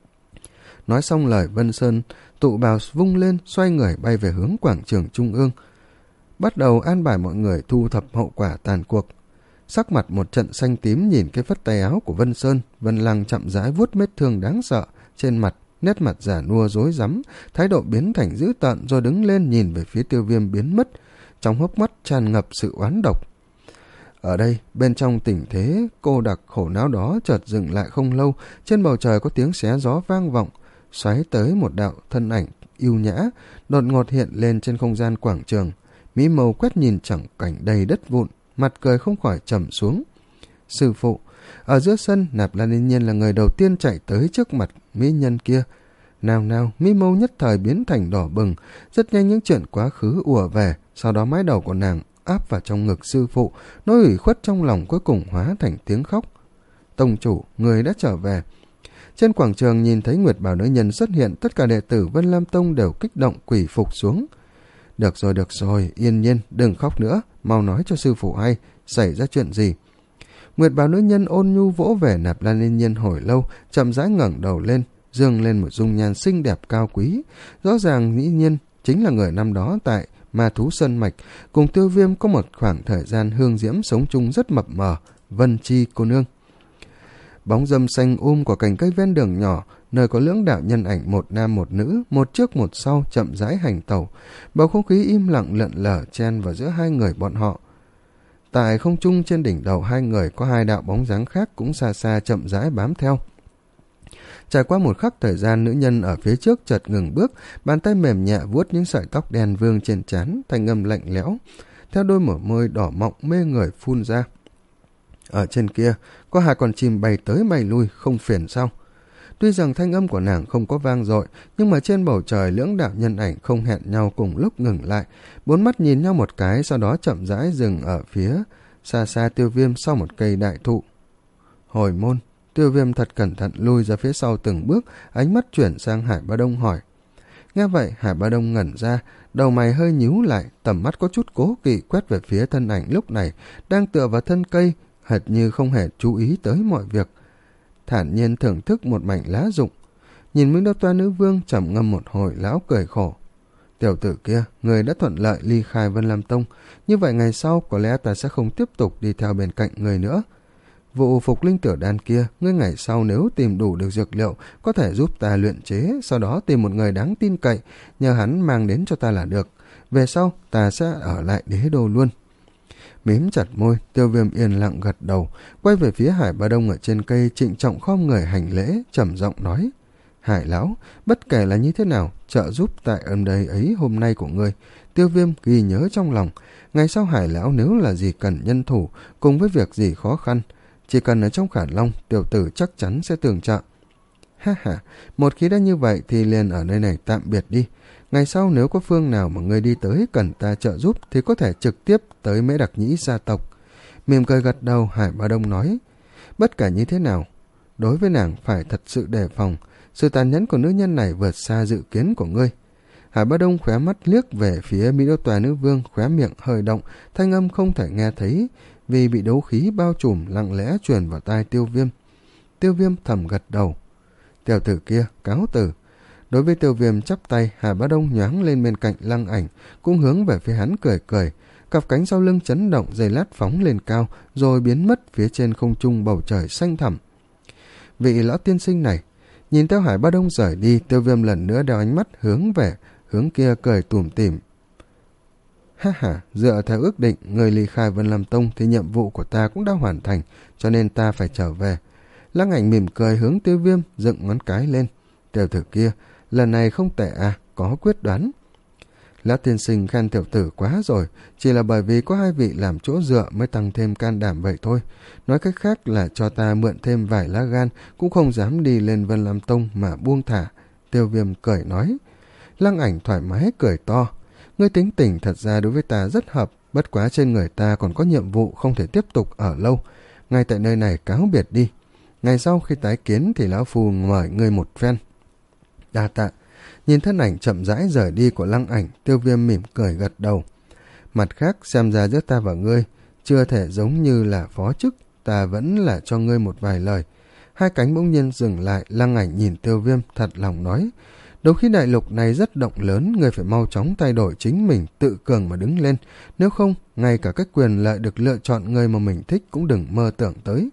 S1: Nói xong lời, Vân Sơn tụ bào vung lên, xoay người bay về hướng quảng trường trung ương, bắt đầu an bài mọi người thu thập hậu quả tàn cuộc. Sắc mặt một trận xanh tím nhìn cái phất tay áo của Vân Sơn, Vân Lăng chậm rãi vuốt vết thương đáng sợ trên mặt, nét mặt giả nua rối rắm, thái độ biến thành dữ tợn, rồi đứng lên nhìn về phía Tiêu Viêm biến mất, trong hốc mắt tràn ngập sự oán độc. Ở đây, bên trong tình thế cô đặc khổ não đó chợt dừng lại không lâu, trên bầu trời có tiếng xé gió vang vọng, xoáy tới một đạo thân ảnh yêu nhã, đột ngột hiện lên trên không gian quảng trường. Mỹ mâu quét nhìn chẳng cảnh đầy đất vụn, mặt cười không khỏi trầm xuống. Sư phụ, ở giữa sân, Nạp Lan Yên Nhiên là người đầu tiên chạy tới trước mặt mỹ nhân kia. Nào nào, Mỹ mâu nhất thời biến thành đỏ bừng, rất nhanh những chuyện quá khứ ùa về, sau đó mái đầu của nàng áp vào trong ngực sư phụ, nỗi ủy khuất trong lòng cuối cùng hóa thành tiếng khóc. Tông chủ, người đã trở về. Trên quảng trường nhìn thấy Nguyệt Bào nữ nhân xuất hiện, tất cả đệ tử Vân Lam Tông đều kích động quỳ phục xuống. Được rồi, được rồi, Yên Nhiên, đừng khóc nữa, mau nói cho sư phụ hay, xảy ra chuyện gì. Nguyệt bào nữ nhân ôn nhu vỗ về Nạp Lan Yên Nhiên hồi lâu, chậm rãi ngẩng đầu lên, dương lên một dung nhan xinh đẹp cao quý. Rõ ràng Yên Nhiên chính là người năm đó tại Ma Thú Sơn Mạch, cùng Tiêu Viêm có một khoảng thời gian hương diễm sống chung rất mập mờ, Vân Chi cô nương. Bóng râm xanh um của cành cây ven đường nhỏ, nơi có lưỡng đạo nhân ảnh một nam một nữ, một trước một sau chậm rãi hành tẩu. Bầu không khí im lặng lượn lờ chen vào giữa hai người bọn họ. Tại không trung trên đỉnh đầu hai người có hai đạo bóng dáng khác cũng xa xa chậm rãi bám theo. Trải qua một khắc thời gian, nữ nhân ở phía trước chợt ngừng bước, bàn tay mềm nhẹ vuốt những sợi tóc đen vương trên trán, thanh âm lạnh lẽo, theo đôi mở môi đỏ mọng mê người phun ra. Ở trên kia, có hai con chim bay tới bay lui, không phiền sao? Tuy rằng thanh âm của nàng không có vang dội, nhưng mà trên bầu trời lưỡng đạo nhân ảnh không hẹn nhau cùng lúc ngừng lại, bốn mắt nhìn nhau một cái, sau đó chậm rãi dừng ở phía xa xa Tiêu Viêm sau một cây đại thụ. Hồi môn, Tiêu Viêm thật cẩn thận lui ra phía sau từng bước, ánh mắt chuyển sang Hải Ba Đông hỏi. Nghe vậy, Hải Ba Đông ngẩn ra, đầu mày hơi nhíu lại, tầm mắt có chút cố kỵ quét về phía thân ảnh lúc này đang tựa vào thân cây, hệt như không hề chú ý tới mọi việc, thản nhiên thưởng thức một mảnh lá rụng. Nhìn Minh Đao Toa nữ vương trầm ngâm một hồi, lão cười khổ. Tiểu tử kia, người đã thuận lợi ly khai Vân Lam Tông, như vậy ngày sau có lẽ ta sẽ không tiếp tục đi theo bên cạnh người nữa. Vụ phục linh tiểu đan kia, ngươi ngày sau nếu tìm đủ được dược liệu, có thể giúp ta luyện chế, sau đó tìm một người đáng tin cậy, nhờ hắn mang đến cho ta là được. Về sau, ta sẽ ở lại đế đô luôn. Mím chặt môi, Tiêu Viêm yên lặng gật đầu, quay về phía Hải Ba Đông ở trên cây, trịnh trọng khom người hành lễ, trầm giọng nói. Hải lão, bất kể là như thế nào, trợ giúp tại ơn đây ấy hôm nay của ngươi, Tiêu Viêm ghi nhớ trong lòng. Ngày sau Hải lão nếu là gì cần nhân thủ, cùng với việc gì khó khăn, chỉ cần ở trong Khả Long, tiểu tử chắc chắn sẽ tường trợ. Ha ha, một khi đã như vậy thì liền ở nơi này tạm biệt đi. Ngày sau nếu có phương nào mà ngươi đi tới cần ta trợ giúp thì có thể trực tiếp tới Mễ Đặc Nhĩ gia tộc. Mỉm cười gật đầu, Hải Ba Đông nói. Bất kể như thế nào, đối với nàng phải thật sự đề phòng. Sự tàn nhẫn của nữ nhân này vượt xa dự kiến của ngươi. Hải Ba Đông khóe mắt liếc về phía Mỹ Đô Tòa nữ vương, khóe miệng hơi động, thanh âm không thể nghe thấy vì bị đấu khí bao trùm, lặng lẽ truyền vào tai Tiêu Viêm. Tiêu Viêm thầm gật đầu. Tiểu tử kia, cáo từ. Đối với Tiêu Viêm chắp tay, Hải Bá Đông nhoáng lên bên cạnh Lăng Ảnh, cũng hướng về phía hắn cười cười. Cặp cánh sau lưng chấn động, giày lát phóng lên cao, rồi biến mất phía trên không trung bầu trời xanh thẳm. Vị lão tiên sinh này, nhìn theo Hải Bá Đông rời đi, Tiêu Viêm lần nữa đeo ánh mắt hướng về hướng kia, cười tủm tỉm. Ha ha, dựa theo ước định, người ly khai Vân Lam Tông thì nhiệm vụ của ta cũng đã hoàn thành, cho nên ta phải trở về. Lăng Ảnh mỉm cười hướng Tiêu Viêm dựng ngón cái lên. Tiểu tử kia, lần này không tệ à, có quyết đoán. Lão tiên sinh khen tiểu tử quá rồi, chỉ là bởi vì có hai vị làm chỗ dựa mới tăng thêm can đảm vậy thôi. Nói cách khác là cho ta mượn thêm vài lá gan, cũng không dám đi lên Vân Lam Tông mà buông thả. Tiêu Viêm cười nói. Lăng Ảnh thoải mái cười to. Ngươi tính tình thật ra đối với ta rất hợp, bất quá trên người ta còn có nhiệm vụ không thể tiếp tục ở lâu. Ngay tại nơi này cáo biệt đi. Ngày sau khi tái kiến thì lão phu mời ngươi một phen. Đa tạ. Nhìn thân ảnh chậm rãi rời đi của Lăng Ảnh, Tiêu Viêm mỉm cười gật đầu. Mặt khác, xem ra giữa ta và ngươi chưa thể giống như là phó chức, ta vẫn là cho ngươi một vài lời. Hai cánh bỗng nhiên dừng lại, Lăng Ảnh nhìn Tiêu Viêm thật lòng nói. Đấu khí đại lục này rất rộng lớn, ngươi phải mau chóng thay đổi chính mình, tự cường mà đứng lên. Nếu không, ngay cả cách quyền lợi được lựa chọn người mà mình thích cũng đừng mơ tưởng tới.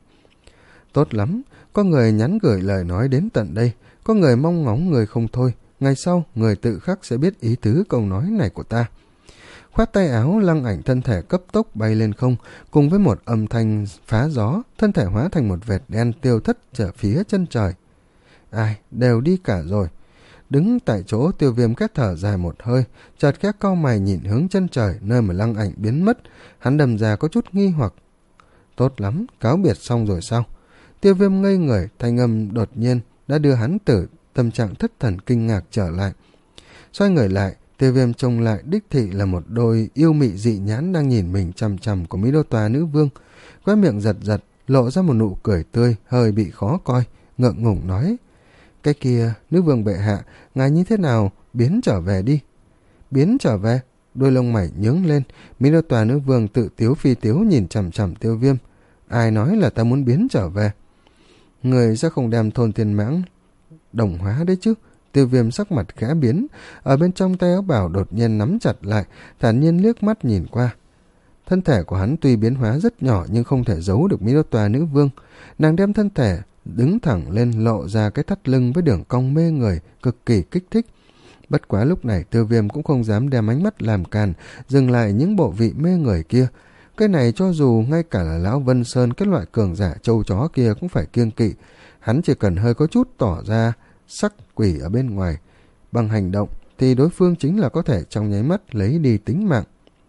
S1: Tốt lắm, có người nhắn gửi lời nói đến tận đây, có người mong ngóng người không thôi. Ngày sau, người tự khắc sẽ biết ý tứ câu nói này của ta. Khoát tay áo, Lăng Ảnh thân thể cấp tốc bay lên không, cùng với một âm thanh phá gió, thân thể hóa thành một vệt đen tiêu thất trở phía chân trời. Ai, đều đi cả rồi. Đứng tại chỗ, Tiêu Viêm kết thở dài một hơi, chợt khẽ cau mày nhìn hướng chân trời, nơi mà Lăng Ảnh biến mất. Hắn đầm ra có chút nghi hoặc. Tốt lắm, cáo biệt xong rồi sao? Tiêu Viêm ngây người, thanh âm đột nhiên đã đưa hắn từ tâm trạng thất thần kinh ngạc trở lại. Xoay người lại, Tiêu Viêm trông lại đích thị là một đôi yêu mị dị nhãn đang nhìn mình chằm chằm của Mỹ Đô Tòa nữ vương. Khóe miệng giật giật, lộ ra một nụ cười tươi, hơi bị khó coi, ngượng ngùng nói. Cái kia, nữ vương bệ hạ, ngài như thế nào, biến trở về đi. Biến trở về? đuôi lông mày nhướng lên. Mỹ Đô Tòa nữ vương tự tiếu phi tiếu nhìn chằm chằm Tiêu Viêm. Ai nói là ta muốn biến trở về? Người sẽ không đem thôn thiên mãng đồng hóa đấy chứ? Tiêu Viêm sắc mặt khẽ biến, ở bên trong tay áo bào đột nhiên nắm chặt lại, thản nhiên liếc mắt nhìn qua. Thân thể của hắn tuy biến hóa rất nhỏ nhưng không thể giấu được Mỹ Đô Tòa nữ vương. Nàng đem thân thể đứng thẳng lên, lộ ra cái thắt lưng với đường cong mê người, cực kỳ kích thích. Bất quá lúc này Tiêu Viêm cũng không dám đem ánh mắt làm càn, dừng lại những bộ vị mê người kia. Cái này cho dù ngay cả là lão Vân Sơn, cái loại cường giả trâu chó kia cũng phải kiêng kỵ. Hắn chỉ cần hơi có chút tỏ ra sắc quỷ ở bên ngoài bằng hành động thì đối phương chính là có thể trong nháy mắt lấy đi tính mạng.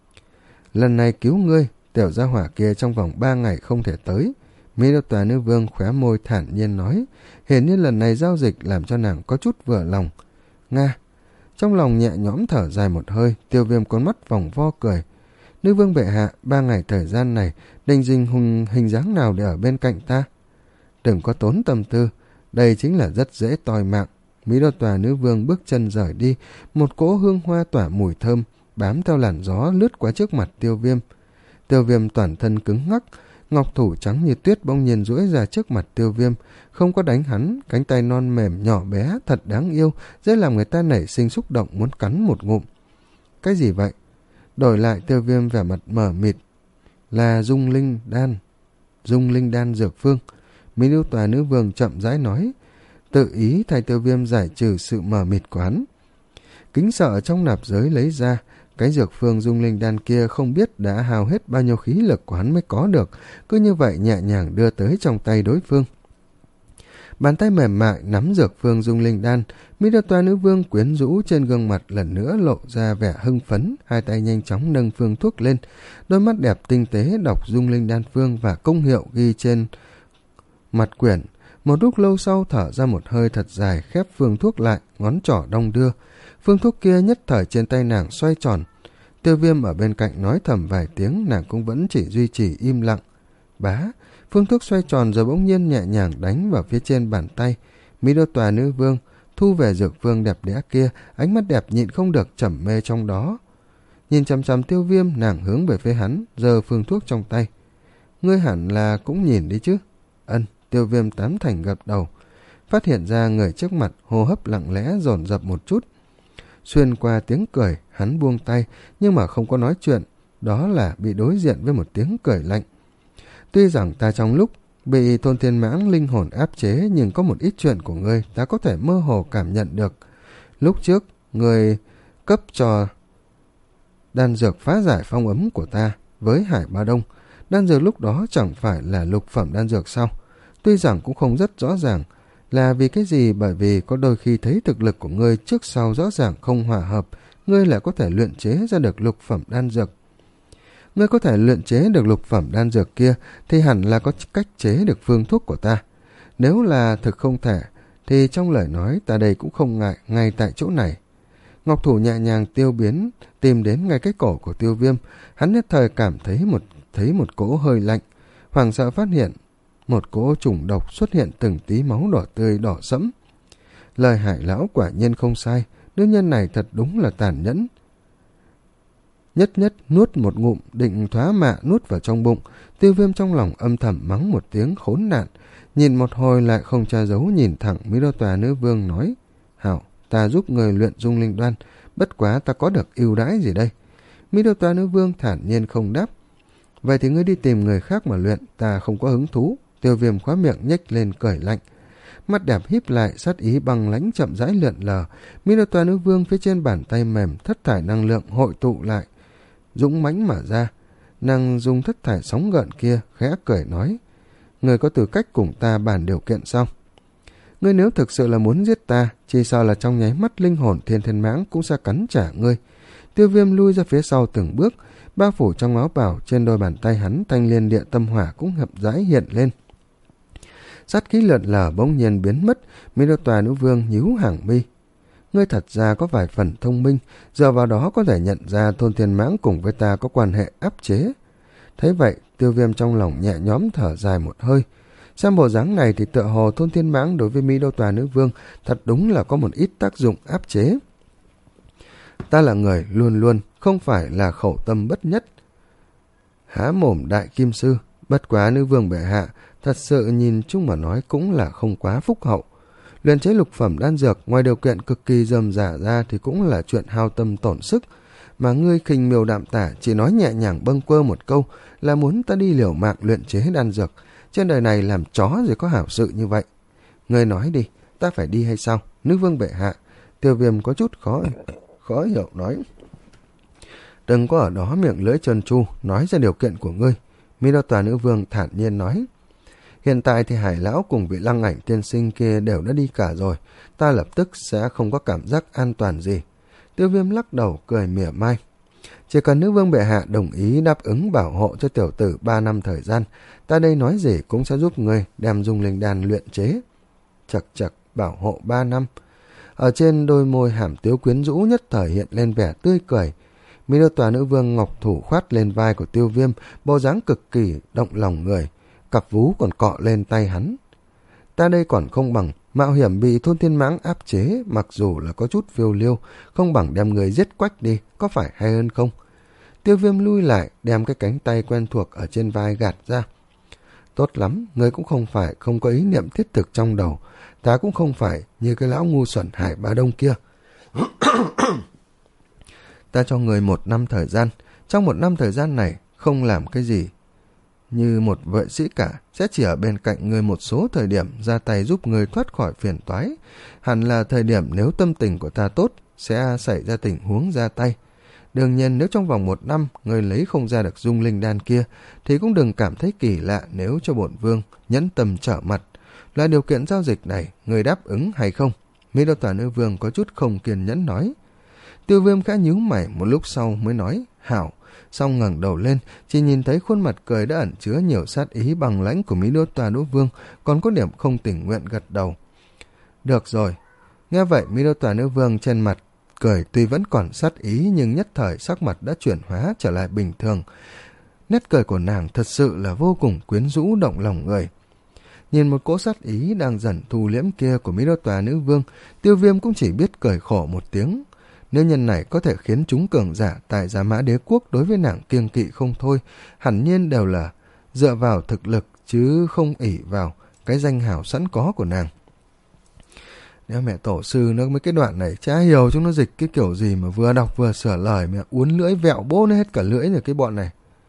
S1: Lần này cứu ngươi, tiểu gia hỏa kia trong vòng ba ngày không thể tới. Mỹ Đô Tòa nữ vương khóe môi thản nhiên nói. Hiển nhiên lần này giao dịch làm cho nàng có chút vừa lòng. Nga. Trong lòng nhẹ nhõm thở dài một hơi, Tiêu Viêm con mắt vòng vo cười. Nữ vương bệ hạ, ba ngày thời gian này định dình hùng hình dáng nào để ở bên cạnh ta? Đừng có tốn tâm tư, đây chính là rất dễ toi mạng. Mỹ Đô Tòa nữ vương bước chân rời đi, một cỗ hương hoa tỏa mùi thơm bám theo làn gió lướt qua trước mặt Tiêu Viêm. Tiêu Viêm toàn thân cứng ngắc, ngọc thủ trắng như tuyết bỗng nhiên duỗi ra trước mặt Tiêu Viêm, không có đánh hắn, cánh tay non mềm nhỏ bé thật đáng yêu, dễ làm người ta nảy sinh xúc động muốn cắn một ngụm. Cái gì vậy? Đổi lại Tiêu Viêm vẻ mặt mờ mịt. Là dung linh đan. Dung linh đan dược phương. Mỹ Đô Tòa nữ vương chậm rãi nói, tự ý thay Tiêu Viêm giải trừ sự mờ mịt của hắn. Kính sợ trong nạp giới lấy ra, cái dược phương dung linh đan kia không biết đã hao hết bao nhiêu khí lực của hắn mới có được, cứ như vậy nhẹ nhàng đưa tới trong tay đối phương. Bàn tay mềm mại nắm dược phương dung linh đan, Mỹ Đô Tòa nữ vương quyến rũ trên gương mặt lần nữa lộ ra vẻ hưng phấn, hai tay nhanh chóng nâng phương thuốc lên, đôi mắt đẹp tinh tế đọc dung linh đan phương và công hiệu ghi trên mặt quyển. Một lúc lâu sau thở ra một hơi thật dài, khép phương thuốc lại, ngón trỏ đong đưa. Phương thuốc kia nhất thời trên tay nàng xoay tròn. Tiêu Viêm ở bên cạnh nói thầm vài tiếng, nàng cũng vẫn chỉ duy trì im lặng. Bá, phương thuốc xoay tròn rồi bỗng nhiên nhẹ nhàng đánh vào phía trên bàn tay. Mỹ Đô Tòa nữ vương thu về dược phương đẹp đẽ kia, ánh mắt đẹp nhịn không được trầm mê trong đó. Nhìn chằm chằm Tiêu Viêm, nàng hướng về phía hắn, giơ phương thuốc trong tay. Ngươi hẳn là cũng nhìn đi chứ? Ân. Tiêu Viêm tán thành gật đầu, phát hiện ra người trước mặt hô hấp lặng lẽ dồn dập một chút. Xuyên qua tiếng cười, hắn buông tay nhưng mà không có nói chuyện, đó là bị đối diện với một tiếng cười lạnh. Tuy rằng ta trong lúc bị thôn thiên mãng linh hồn áp chế, nhưng có một ít chuyện của ngươi ta có thể mơ hồ cảm nhận được. Lúc trước ngươi cấp cho đan dược phá giải phong ấm của ta với Hải Ba Đông, đan dược lúc đó chẳng phải là lục phẩm đan dược sao? Tuy rằng cũng không rất rõ ràng là vì cái gì, bởi vì có đôi khi thấy thực lực của ngươi trước sau rõ ràng không hòa hợp, ngươi lại có thể luyện chế ra được lục phẩm đan dược. Ngươi có thể luyện chế được lục phẩm đan dược kia thì hẳn là có cách chế được phương thuốc của ta. Nếu là thực không thể thì trong lời nói ta đây cũng không ngại ngay tại chỗ này. Ngọc thủ nhẹ nhàng tiêu biến, tìm đến ngay cái cổ của Tiêu Viêm. Hắn nhất thời cảm thấy một thấy một cỗ hơi lạnh, hoảng sợ phát hiện một cỗ trùng độc xuất hiện từng tí máu đỏ tươi đỏ sẫm. Lời Hải lão quả nhiên không sai, nữ nhân này thật đúng là tàn nhẫn. Nhất nhất nuốt một ngụm, định thoá mạ nuốt vào trong bụng. Tiêu Viêm trong lòng âm thầm mắng một tiếng khốn nạn, nhìn một hồi lại không che giấu nhìn thẳng Mỹ Đô Tòa nữ vương nói, hảo, ta giúp người luyện dung linh đoan, bất quá ta có được ưu đãi gì đây? Mỹ Đô Tòa nữ vương thản nhiên không đáp. Vậy thì ngươi đi tìm người khác mà luyện, ta không có hứng thú. Tiêu Viêm khóa miệng nhếch lên cười lạnh, mắt đẹp híp lại, sát ý băng lãnh chậm rãi lượn lờ. Mỹ Đô Tòa nữ vương phía trên bàn tay mềm, thất thải năng lượng hội tụ lại, dũng mãnh mở ra. Nàng dùng thất thải sóng gợn kia khẽ cười nói, người có tư cách cùng ta bàn điều kiện sao? Ngươi nếu thực sự là muốn giết ta, chỉ sợ là trong nháy mắt linh hồn thiên thiên mãng cũng sẽ cắn trả ngươi. Tiêu Viêm lui ra phía sau từng bước, bao phủ trong áo bào, trên đôi bàn tay hắn thanh liên địa tâm hỏa cũng chậm rãi hiện lên. Sát khí lượn lờ bỗng nhiên biến mất. Mỹ Đô Tòa nữ vương nhíu hàng mi. Ngươi thật ra có vài phần thông minh, giờ vào đó có thể nhận ra thôn thiên mãng cùng với ta có quan hệ áp chế. Thấy vậy, Tiêu Viêm trong lòng nhẹ nhõm thở dài một hơi. Xem bộ dáng này thì tựa hồ thôn thiên mãng đối với Mỹ Đô Tòa nữ vương thật đúng là có một ít tác dụng áp chế. Ta là người luôn luôn không phải là khẩu tâm bất nhất. Há mồm đại kim sư, bất quá nữ vương bệ hạ, thật sự nhìn chung mà nói cũng là không quá phúc hậu. Luyện chế lục phẩm đan dược ngoài điều kiện cực kỳ rườm rà ra thì cũng là chuyện hao tâm tổn sức, mà ngươi khinh miều đạm tả chỉ nói nhẹ nhàng bâng quơ một câu là muốn ta đi liều mạng luyện chế đan dược. Trên đời này làm chó gì có hảo sự như vậy. Ngươi nói đi, ta phải đi hay sao? Nữ vương bệ hạ. Tiêu Viêm có chút khó khó hiểu nói. Đừng có ở đó miệng lưỡi trơn tru, nói ra điều kiện của ngươi. Mi Đao Tòa nữ vương thản nhiên nói. Hiện tại thì Hải lão cùng vị Lăng Ảnh tiên sinh kia đều đã đi cả rồi, ta lập tức sẽ không có cảm giác an toàn gì. Tiêu Viêm lắc đầu cười mỉa mai. Chỉ cần nữ vương bệ hạ đồng ý đáp ứng bảo hộ cho tiểu tử ba năm thời gian, ta đây nói gì cũng sẽ giúp ngươi đem dung linh đan luyện chế. Chật chật, bảo hộ ba năm. Ở trên đôi môi hàm tiếu quyến rũ nhất thời hiện lên vẻ tươi cười. Mi Đao Tòa nữ vương ngọc thủ khoát lên vai của Tiêu Viêm, bộ dáng cực kỳ động lòng người, cặp vú còn cọ lên tay hắn. Ta đây còn không bằng mạo hiểm bị thôn thiên mãng áp chế, mặc dù là có chút phiêu liêu, không bằng đem người giết quách đi, có phải hay hơn không? Tiêu Viêm lui lại, đem cái cánh tay quen thuộc ở trên vai gạt ra. Tốt lắm, người cũng không phải không có ý niệm thiết thực trong đầu, ta cũng không phải như cái lão ngu xuẩn Hải Bá Đông kia. Ta cho người một năm thời gian, trong một năm thời gian này không làm cái gì như một vệ sĩ cả, sẽ chỉ ở bên cạnh người một số thời điểm ra tay giúp người thoát khỏi phiền toái. Hẳn là thời điểm nếu tâm tình của ta tốt, sẽ xảy ra tình huống ra tay. Đương nhiên nếu trong vòng một năm người lấy không ra được dung linh đan kia, thì cũng đừng cảm thấy kỳ lạ nếu cho bổn vương nhẫn tâm trở mặt. Là điều kiện giao dịch này, người đáp ứng hay không? Mi Đao Tòa nữ vương có chút không kiên nhẫn nói. Tiêu Viêm khẽ nhíu mày một lúc sau mới nói, hảo. Xong ngẩng đầu lên, chỉ nhìn thấy khuôn mặt cười đã ẩn chứa nhiều sát ý bằng lãnh của Mi Đao Tòa nữ vương, còn có điểm không tình nguyện gật đầu. Được rồi. Nghe vậy Mi Đao Tòa nữ vương trên mặt cười tuy vẫn còn sát ý, nhưng nhất thời sắc mặt đã chuyển hóa trở lại bình thường. Nét cười của nàng thật sự là vô cùng quyến rũ động lòng người. Nhìn một cỗ sát ý đang dần thu liễm kia của Mi Đao Tòa nữ vương, Tiêu Viêm cũng chỉ biết cười khổ một tiếng. Nếu nhân này có thể khiến chúng cường giả tại Giá Mã Đế Quốc đối với nàng kiêng kỵ không thôi, hẳn nhiên đều là dựa vào thực lực chứ không ỷ vào cái danh hào sẵn có của nàng. Nếu mẹ tổ sư nó mấy cái đoạn này chả hiểu chúng nó dịch cái kiểu gì mà vừa đọc vừa sửa lời, mẹ uốn lưỡi vẹo bố nó hết cả lưỡi rồi cái bọn này.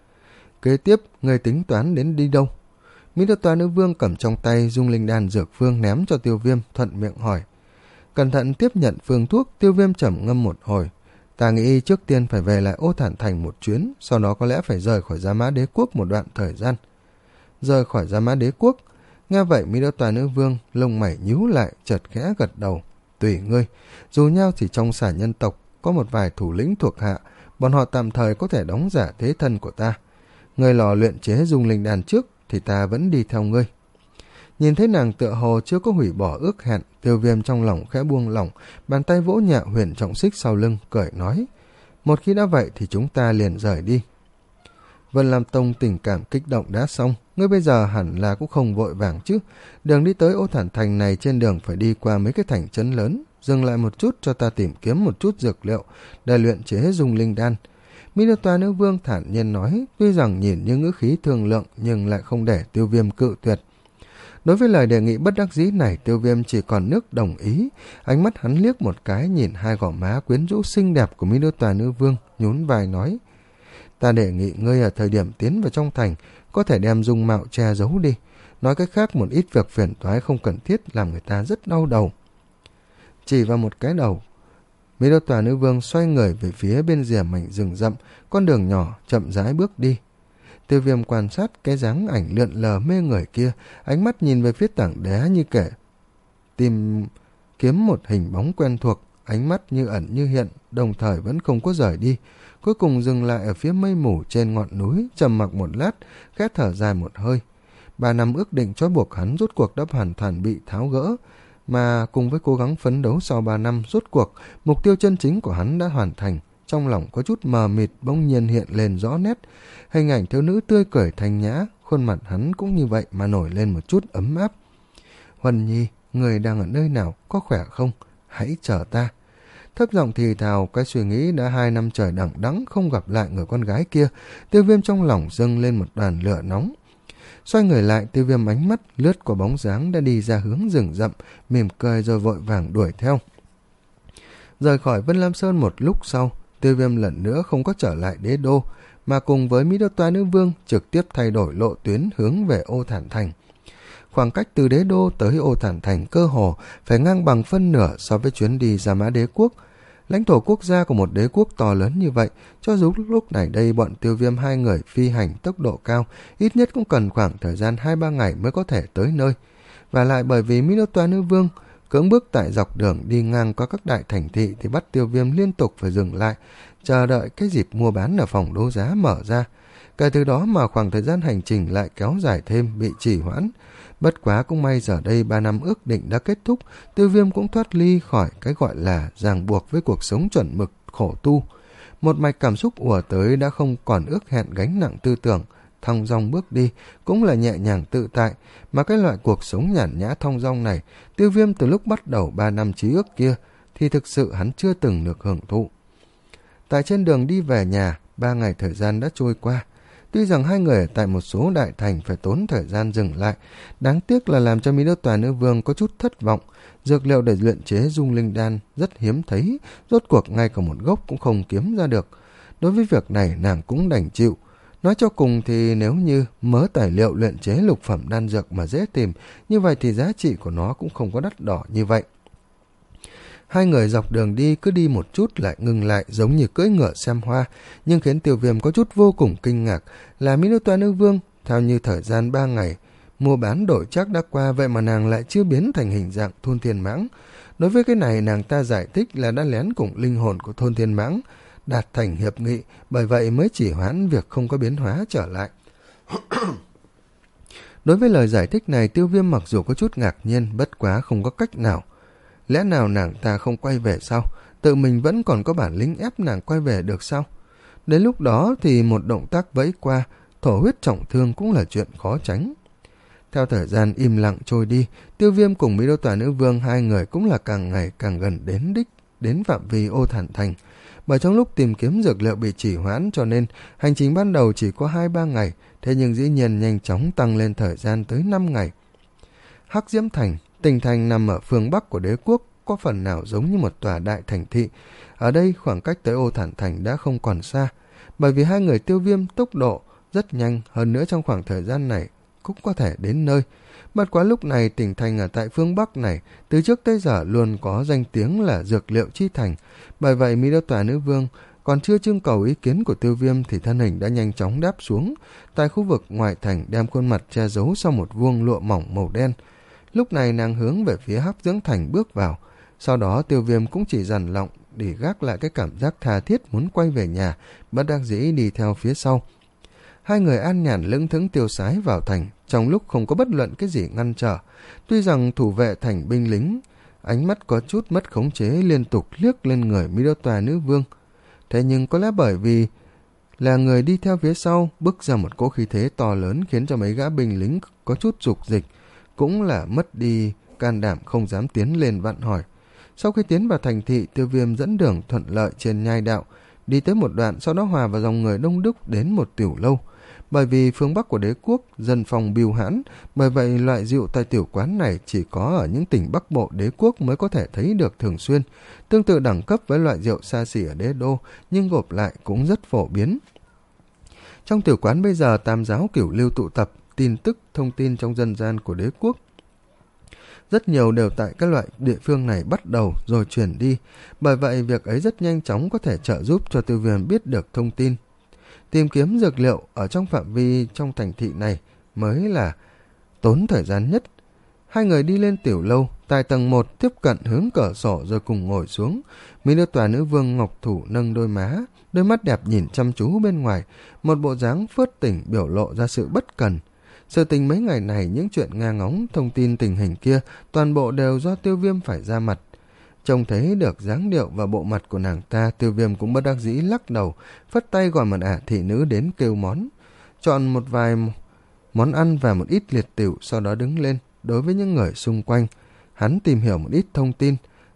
S1: Kế tiếp, người tính toán đến đi đâu? Mi Đao Tòa nữ vương cầm trong tay dung linh đan dược phương ném cho Tiêu Viêm, thuận miệng hỏi. Cẩn thận tiếp nhận phương thuốc, Tiêu Viêm trầm ngâm một hồi. Ta nghĩ trước tiên phải về lại Ô Thản Thành một chuyến, sau đó có lẽ phải rời khỏi Giá Mã Đế Quốc một đoạn thời gian. Rời khỏi Giá Mã Đế Quốc? Nghe vậy Mi Đao Tòa nữ vương lông mày nhíu lại, chợt khẽ gật đầu. Tùy ngươi, dù nhau thì trong xả nhân tộc có một vài thủ lĩnh thuộc hạ, bọn họ tạm thời có thể đóng giả thế thân của ta. Ngươi lò luyện chế dung linh đan trước thì ta vẫn đi theo ngươi. Nhìn thấy nàng tựa hồ chưa có hủy bỏ ước hẹn, Tiêu Viêm trong lòng khẽ buông lỏng, bàn tay vỗ nhẹ huyền trọng xích sau lưng, cười nói. Một khi đã vậy thì chúng ta liền rời đi. Vân Lam Tông tình cảm kích động đã xong, ngươi bây giờ hẳn là cũng không vội vàng chứ. Đường đi tới Ô Thản Thành này trên đường phải đi qua mấy cái thành trấn lớn, dừng lại một chút cho ta tìm kiếm một chút dược liệu để luyện chế dung linh đan. Mi Đao Tòa nữ vương thản nhiên nói, tuy rằng nhìn như ngữ khí thương lượng nhưng lại không để Tiêu Viêm cự tuyệt. Đối với lời đề nghị bất đắc dĩ này, Tiêu Viêm chỉ còn nước đồng ý. Ánh mắt hắn liếc một cái nhìn hai gò má quyến rũ xinh đẹp của Mi Đao Tòa nữ vương, nhún vai nói. Ta đề nghị ngươi ở thời điểm tiến vào trong thành có thể đem dung mạo che giấu đi. Nói cách khác, một ít việc phiền toái không cần thiết làm người ta rất đau đầu. Chỉ vào một cái đầu, Mi Đao Tòa nữ vương xoay người về phía bên rìa mảnh rừng rậm, con đường nhỏ chậm rãi bước đi. Tiêu Viêm quan sát cái dáng ảnh lượn lờ mê người kia, ánh mắt nhìn về phía tảng đá như kể tìm kiếm một hình bóng quen thuộc, ánh mắt như ẩn như hiện, đồng thời vẫn không có rời đi. Cuối cùng dừng lại ở phía mây mù trên ngọn núi, trầm mặc một lát, khẽ thở dài một hơi. Ba năm ước định trói buộc hắn rốt cuộc đã hoàn toàn bị tháo gỡ, mà cùng với cố gắng phấn đấu sau ba năm, rốt cuộc mục tiêu chân chính của hắn đã hoàn thành. Trong lòng có chút mờ mịt bỗng nhiên hiện lên rõ nét, hình ảnh thiếu nữ tươi cười thanh nhã, khuôn mặt hắn cũng như vậy mà nổi lên một chút ấm áp. Huân Nhi, người đang ở nơi nào, có khỏe không? Hãy chờ ta. thấp giọng thì thào cái suy nghĩ đã hai năm trời đằng đẵng không gặp lại người con gái kia. Tiêu Viêm trong lòng dâng lên một đoàn lửa nóng. Xoay người lại, Tiêu Viêm ánh mắt lướt qua bóng dáng đã đi ra hướng rừng rậm, mỉm cười rồi vội vàng đuổi theo. Rời khỏi Vân Lam Sơn một lúc sau, Tiêu Viêm lần nữa không có trở lại đế đô, mà cùng với Mỹ Đô Toa Nữ Vương trực tiếp thay đổi lộ tuyến hướng về Ô Thản Thành. Khoảng cách từ đế đô tới Ô Thản Thành cơ hồ phải ngang bằng phân nửa so với chuyến đi Gia Mã Đế Quốc. Lãnh thổ quốc gia của một đế quốc to lớn như vậy, cho dù lúc này đây bọn Tiêu Viêm hai người phi hành tốc độ cao, ít nhất cũng cần khoảng thời gian hai ba ngày mới có thể tới nơi. Và lại bởi vì Mỹ Đô Toa Nữ Vương cưỡng bức tại dọc đường đi ngang qua các đại thành thị thì bắt Tiêu Viêm liên tục phải dừng lại, chờ đợi cái dịp mua bán ở phòng đấu giá mở ra. Kể từ đó mà khoảng thời gian hành trình lại kéo dài thêm, bị trì hoãn. Bất quá cũng may giờ đây ba năm ước định đã kết thúc, Tiêu Viêm cũng thoát ly khỏi cái gọi là ràng buộc với cuộc sống chuẩn mực khổ tu. Một mạch cảm xúc ùa tới đã không còn ước hẹn gánh nặng tư tưởng, thong dong bước đi cũng là nhẹ nhàng tự tại, mà cái loại cuộc sống nhàn nhã thong dong này, Tiêu Viêm từ lúc bắt đầu ba năm chí ước kia thì thực sự hắn chưa từng được hưởng thụ. Tại trên đường đi về nhà, ba ngày thời gian đã trôi qua. Tuy rằng hai người ở tại một số đại thành phải tốn thời gian dừng lại, đáng tiếc là làm cho Mỹ Đô Toa Nữ Vương có chút thất vọng. Dược liệu để luyện chế dung linh đan rất hiếm thấy, rốt cuộc ngay cả một gốc cũng không kiếm ra được. Đối với việc này nàng cũng đành chịu. Nói cho cùng thì nếu như mớ tài liệu luyện chế lục phẩm đan dược mà dễ tìm, như vậy thì giá trị của nó cũng không có đắt đỏ như vậy. Hai người dọc đường đi cứ đi một chút lại ngừng lại giống như cưỡi ngựa xem hoa, nhưng khiến Tiêu Viêm có chút vô cùng kinh ngạc là Mỹ Đô Toa Nữ Vương, theo như thời gian ba ngày, mua bán đổi chắc đã qua, vậy mà nàng lại chưa biến thành hình dạng Thôn Thiên Mãng. Đối với cái này nàng ta giải thích là đã lén cùng linh hồn của Thôn Thiên Mãng đạt thành hiệp nghị, bởi vậy mới chỉ hoãn việc không có biến hóa trở lại. Đối với lời giải thích này, Tiêu Viêm mặc dù có chút ngạc nhiên, bất quá không có cách nào. Lẽ nào nàng ta không quay về sao? Tự mình vẫn còn có bản lĩnh ép nàng quay về được sao? Đến lúc đó thì một động tác vẫy qua, thổ huyết trọng thương cũng là chuyện khó tránh. Theo thời gian im lặng trôi đi, Tiêu Viêm cùng Mỹ Đô Toa Nữ Vương hai người cũng là càng ngày càng gần đến đích, đến phạm vi Ô Thản Thành. Bởi trong lúc tìm kiếm dược liệu bị trì hoãn cho nên hành trình ban đầu chỉ có hai ba ngày, thế nhưng dĩ nhiên nhanh chóng tăng lên thời gian tới năm ngày. Hắc Diễm Thành, tỉnh thành nằm ở phương Bắc của đế quốc, có phần nào giống như một tòa đại thành thị. Ở đây khoảng cách tới Ô Thản Thành đã không còn xa, bởi vì hai người Tiêu Viêm tốc độ rất nhanh, hơn nữa trong khoảng thời gian này cũng có thể đến nơi. Bất quá lúc này tỉnh thành ở tại phương Bắc này từ trước tới giờ luôn có danh tiếng là dược liệu chi thành, bởi vậy Mỹ Đô Toa Nữ Vương còn chưa trưng cầu ý kiến của Tiêu Viêm thì thân hình đã nhanh chóng đáp xuống tại khu vực ngoại thành, đem khuôn mặt che giấu sau một vuông lụa mỏng màu đen. Lúc này nàng hướng về phía Hắc Dưỡng Thành bước vào, sau đó Tiêu Viêm cũng chỉ dằn lọng để gác lại cái cảm giác tha thiết muốn quay về nhà, bất đắc dĩ đi theo phía sau. Hai người an nhàn lững thững tiêu sái vào thành, trong lúc không có bất luận cái gì ngăn trở. Tuy rằng thủ vệ thành binh lính ánh mắt có chút mất khống chế liên tục liếc lên người Mỹ Đô Toa Nữ Vương, thế nhưng có lẽ bởi vì là người đi theo phía sau bước ra một cỗ khí thế to lớn khiến cho mấy gã binh lính có chút dục dịch, cũng là mất đi can đảm không dám tiến lên vặn hỏi. Sau khi tiến vào thành thị, Tiêu Viêm dẫn đường thuận lợi trên nhai đạo, đi tới một đoạn, sau đó hòa vào dòng người đông đúc đến một tiểu lâu. Bởi vì phương Bắc của đế quốc dân phòng bưu hãn, bởi vậy loại rượu tại tiểu quán này chỉ có ở những tỉnh Bắc Bộ đế quốc mới có thể thấy được thường xuyên, tương tự đẳng cấp với loại rượu xa xỉ ở đế đô, nhưng gộp lại cũng rất phổ biến. Trong tiểu quán bây giờ tam giáo cửu lưu tụ tập, tin tức thông tin trong dân gian của đế quốc rất nhiều đều tại các loại địa phương này bắt đầu rồi chuyển đi, bởi vậy việc ấy rất nhanh chóng có thể trợ giúp cho Tiêu Viêm biết được thông tin. Tìm kiếm dược liệu ở trong phạm vi trong thành thị này mới là tốn thời gian nhất. Hai người đi lên tiểu lâu, tại tầng một tiếp cận hướng cửa sổ rồi cùng ngồi xuống. Mỹ Đô Toa Nữ Vương ngọc thủ nâng đôi má, đôi mắt đẹp nhìn chăm chú bên ngoài, một bộ dáng phớt tỉnh biểu lộ ra sự bất cần. Sự tình mấy ngày này, những chuyện ngang ngóng thông tin tình hình kia toàn bộ đều do Tiêu Viêm phải ra mặt. Trông thấy được dáng điệu và bộ mặt của nàng ta, Tiêu Viêm cũng bất đắc dĩ lắc đầu, phất tay gọi một ả thị nữ đến kêu món, chọn một vài món ăn và một ít liệt tửu, sau đó đứng lên đối với những người xung quanh. Hắn tìm hiểu một ít thông tin,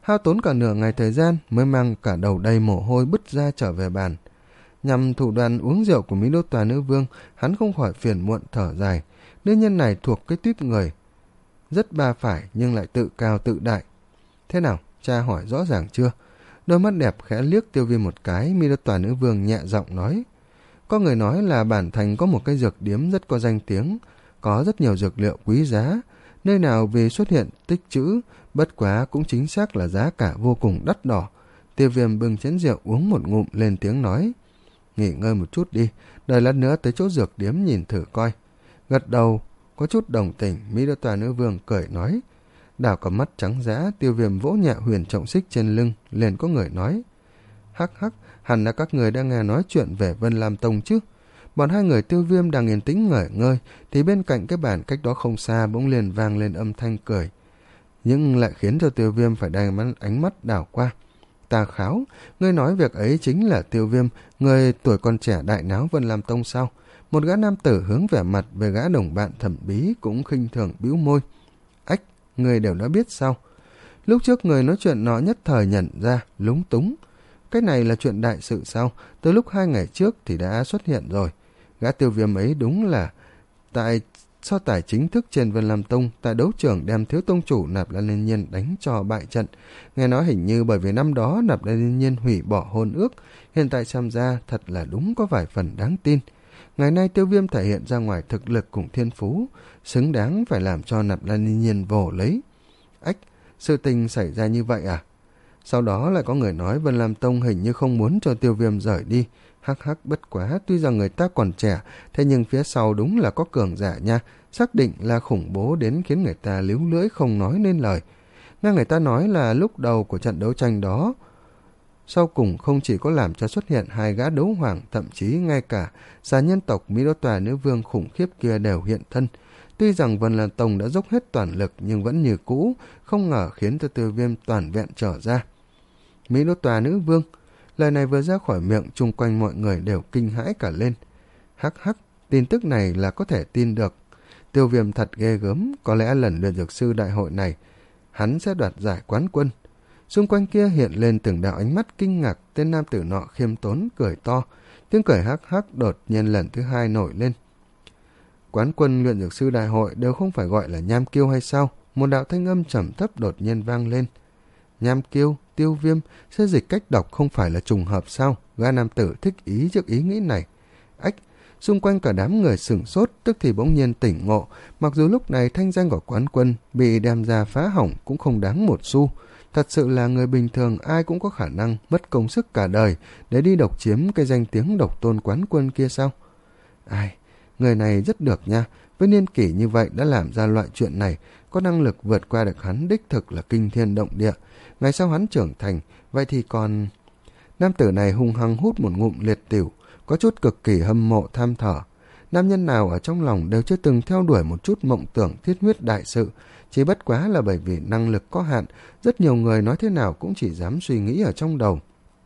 S1: hao tốn cả nửa ngày thời gian mới mang cả đầu đầy mồ hôi bứt ra trở về bàn. Nhằm thủ đoạn uống rượu của Mỹ Đô Tòa Nữ Vương, hắn không khỏi phiền muộn thở dài. Nữ nhân này thuộc cái tuýp người rất ba phải nhưng lại tự cao tự đại. Thế nào, cha hỏi rõ ràng chưa? Đôi mắt đẹp khẽ liếc Tiêu Viêm một cái, Mỹ Đô Tòa Nữ Vương nhẹ giọng nói. Có người nói là bản thành có một cái dược điếm rất có danh tiếng, có rất nhiều dược liệu quý giá, nơi nào vì xuất hiện tích trữ, bất quá cũng chính xác là giá cả vô cùng đắt đỏ. Tiêu Viêm bưng chén rượu uống một ngụm lên tiếng nói. Nghỉ ngơi một chút đi, đợi lát nữa tới chỗ dược điếm nhìn thử coi. Gật đầu, có chút đồng tình, Mỹ Đô Tòa Nữ Vương cười nói. Đảo cả mắt trắng dã, Tiêu Viêm vỗ nhẹ huyền trọng xích trên lưng, liền có người nói. Hắc hắc, hẳn là các người đang nghe nói chuyện về Vân Lam Tông chứ. Bọn hai người Tiêu Viêm đang yên tĩnh ngởi ngơi, thì bên cạnh cái bàn cách đó không xa bỗng liền vang lên âm thanh cười. Nhưng lại khiến cho Tiêu Viêm phải đay mắt ánh mắt đảo qua. Tà Kháo, ngươi nói việc ấy chính là Tiêu Viêm, người tuổi còn trẻ đại náo Vân Lam Tông sao? Một gã nam tử hướng vẻ mặt về gã đồng bạn thẩm bí cũng khinh thường bĩu môi. Ách, người đều đã biết sao? Lúc trước người nói chuyện nó nhất thời nhận ra, lúng túng. Cái này là chuyện đại sự sao? Từ lúc hai ngày trước thì đã xuất hiện rồi. Gã Tiêu Viêm ấy đúng là tại so tài chính thức trên Vân Lam Tông, tại đấu trường đem thiếu tông chủ Nạp Lan Liên Nhiên đánh cho bại trận. Nghe nói hình như bởi vì năm đó Nạp Lan Liên Nhiên hủy bỏ hôn ước, hiện tại xem ra thật là đúng có vài phần đáng tin. Ngày nay Tiêu Viêm thể hiện ra ngoài thực lực cùng thiên phú, xứng đáng phải làm cho Nạp Lan Liên Nhiên vồ lấy. Ách, sự tình xảy ra như vậy à? Sau đó lại có người nói Vân Lam Tông hình như không muốn cho Tiêu Viêm rời đi. Hắc hắc, bất quá, tuy rằng người ta còn trẻ, thế nhưng phía sau đúng là có cường giả nha, xác định là khủng bố đến khiến người ta líu lưỡi không nói nên lời. Nghe người ta nói là lúc đầu của trận đấu tranh đó, sau cùng không chỉ có làm cho xuất hiện hai gã đấu hoàng, thậm chí ngay cả xà nhân tộc Mỹ Đô Tòa Nữ Vương khủng khiếp kia đều hiện thân. Tuy rằng Vân Lam Tông đã dốc hết toàn lực nhưng vẫn như cũ, không ngờ khiến cho Tiêu Viêm toàn vẹn trở ra. Mỹ Đô Tòa Nữ Vương, lời này vừa ra khỏi miệng, chung quanh mọi người đều kinh hãi cả lên. Hắc hắc, tin tức này là có thể tin được. Tiêu Viêm thật ghê gớm, có lẽ lần luyện dược sư đại hội này, hắn sẽ đoạt giải quán quân. Xung quanh kia hiện lên từng đạo ánh mắt kinh ngạc, tên nam tử nọ khiêm tốn cười to, tiếng cười hắc hắc đột nhiên lần thứ hai nổi lên. Quán quân luyện dược sư đại hội đều không phải gọi là nham kiêu hay sao? Một đạo thanh âm trầm thấp đột nhiên vang lên. Nham kiêu, Tiêu Viêm, xê dịch cách đọc không phải là trùng hợp sao? Gã nam tử thích ý trước ý nghĩ này. Ách, xung quanh cả đám người sửng sốt, tức thì bỗng nhiên tỉnh ngộ. Mặc dù lúc này thanh danh của quán quân bị đem ra phá hỏng cũng không đáng một xu. Thật sự là người bình thường ai cũng có khả năng mất công sức cả đời để đi độc chiếm cái danh tiếng độc tôn quán quân kia sao? Ai, người này rất được nha, với niên kỷ như vậy đã làm ra loại chuyện này, có năng lực vượt qua được hắn đích thực là kinh thiên động địa. Ngày sau hắn trưởng thành, vậy thì còn... Nam tử này hung hăng hút một ngụm liệt tiểu, có chút cực kỳ hâm mộ tham thở. Nam nhân nào ở trong lòng đều chưa từng theo đuổi một chút mộng tưởng thiết huyết đại sự, chỉ bất quá là bởi vì năng lực có hạn, rất nhiều người nói thế nào cũng chỉ dám suy nghĩ ở trong đầu.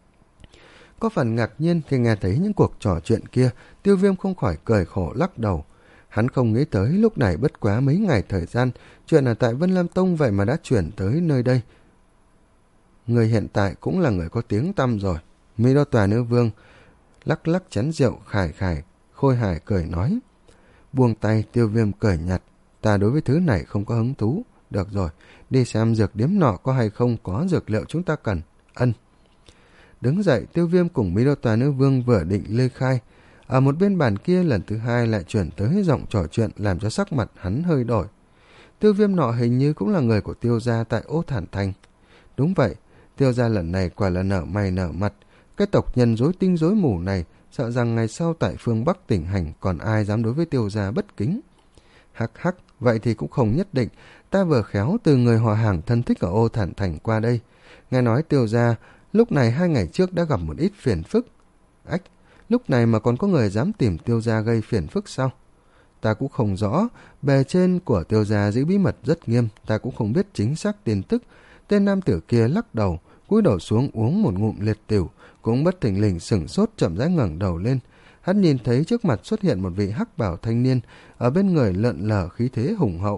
S1: Có phần ngạc nhiên khi nghe thấy những cuộc trò chuyện kia, Tiêu Viêm không khỏi cười khổ lắc đầu. Hắn không nghĩ tới lúc này bất quá mấy ngày thời gian, chuyện ở tại Vân Lam Tông vậy mà đã chuyển tới nơi đây. Người hiện tại cũng là người có tiếng tăm rồi. Mỹ Đô Tòa Nữ Vương lắc lắc chén rượu khải khải, khôi hài cười nói. Buông tay, Tiêu Viêm cười nhạt. Ta đối với thứ này không có hứng thú. Được rồi, đi xem dược điếm nọ có hay không có dược liệu chúng ta cần. Ân. Đứng dậy, Tiêu Viêm cùng Mỹ Đô Tòa Nữ Vương vừa định ly khai. Ở một bên bàn kia lần thứ hai lại chuyển tới giọng trò chuyện làm cho sắc mặt hắn hơi đổi. Tiêu Viêm nọ hình như cũng là người của Tiêu gia tại Ô Thản Thành. Đúng vậy, Tiêu gia lần này quả là nở mày nở mặt. Cái tộc nhân rối tinh rối mù này sợ rằng ngày sau tại phương Bắc tỉnh hành còn ai dám đối với Tiêu gia bất kính. Hắc hắc, vậy thì cũng không nhất định. Ta vừa khéo từ người họ hàng thân thích ở Ô Thản Thành qua đây. Nghe nói Tiêu gia lúc này hai ngày trước đã gặp một ít phiền phức. Ách, lúc này mà còn có người dám tìm Tiêu gia gây phiền phức sao? Ta cũng không rõ, bề trên của Tiêu gia giữ bí mật rất nghiêm, ta cũng không biết chính xác tin tức. Tên nam tử kia lắc đầu, cúi đầu xuống uống một ngụm liệt tiểu, cũng bất thình lình sửng sốt chậm rãi ngẩng đầu lên. Hắn nhìn thấy trước mặt xuất hiện một vị hắc bảo thanh niên, ở bên người lượn lờ khí thế hùng hậu,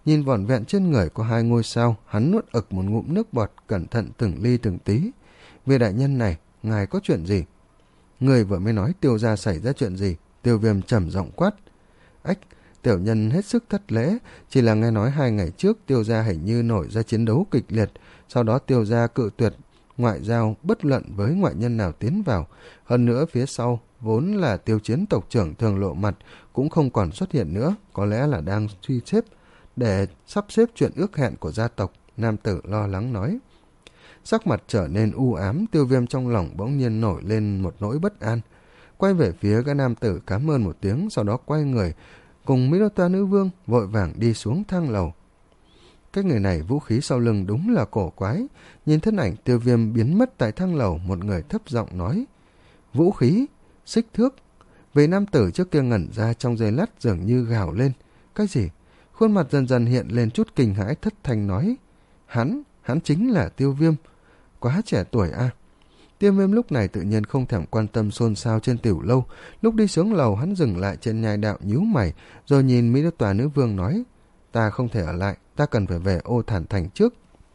S1: nhìn vỏn vẹn trên người có hai ngôi sao, hắn nuốt ực một ngụm nước bọt, cẩn thận từng ly từng tí. Vị đại nhân này, ngài có chuyện gì? Người vừa mới nói Tiêu gia xảy ra chuyện gì? Tiêu Viêm trầm giọng quát. Ách, tiểu nhân hết sức thất lễ, chỉ là nghe nói hai ngày trước Tiêu gia hình như nổi ra chiến đấu kịch liệt, sau đó Tiêu gia cự tuyệt ngoại giao, bất luận với ngoại nhân nào tiến vào. Hơn nữa phía sau vốn là Tiêu Chiến tộc trưởng thường lộ mặt cũng không còn xuất hiện nữa, có lẽ là đang suy xếp để sắp xếp chuyện ước hẹn của gia tộc. Nam tử lo lắng nói. Sắc mặt trở nên u ám, Tiêu Viêm trong lòng bỗng nhiên nổi lên một nỗi bất an. Quay về phía các nam tử cảm ơn một tiếng, sau đó quay người cùng Mỹ Đô Toa nữ vương vội vàng đi xuống thang lầu. Cái người này vũ khí sau lưng đúng là cổ quái. Nhìn thân ảnh Tiêu Viêm biến mất tại thang lầu, một người thấp giọng nói. Vũ khí? Xích thước? Vị nam tử trước kia ngẩn ra trong giây lát dường như gào lên. Cái gì? Khuôn mặt dần dần hiện lên chút kinh hãi, thất thanh nói. Hắn, hắn chính là Tiêu Viêm. Quá trẻ tuổi a. À? Tiêu Viêm lúc này tự nhiên không thèm quan tâm xôn xao trên tiểu lâu. Lúc đi xuống lầu hắn dừng lại trên nhai đạo nhíu mày, rồi nhìn Mỹ Đô Tòa nữ vương nói. Ta không thể ở lại, ta cần phải về Ô Thản Thành trước.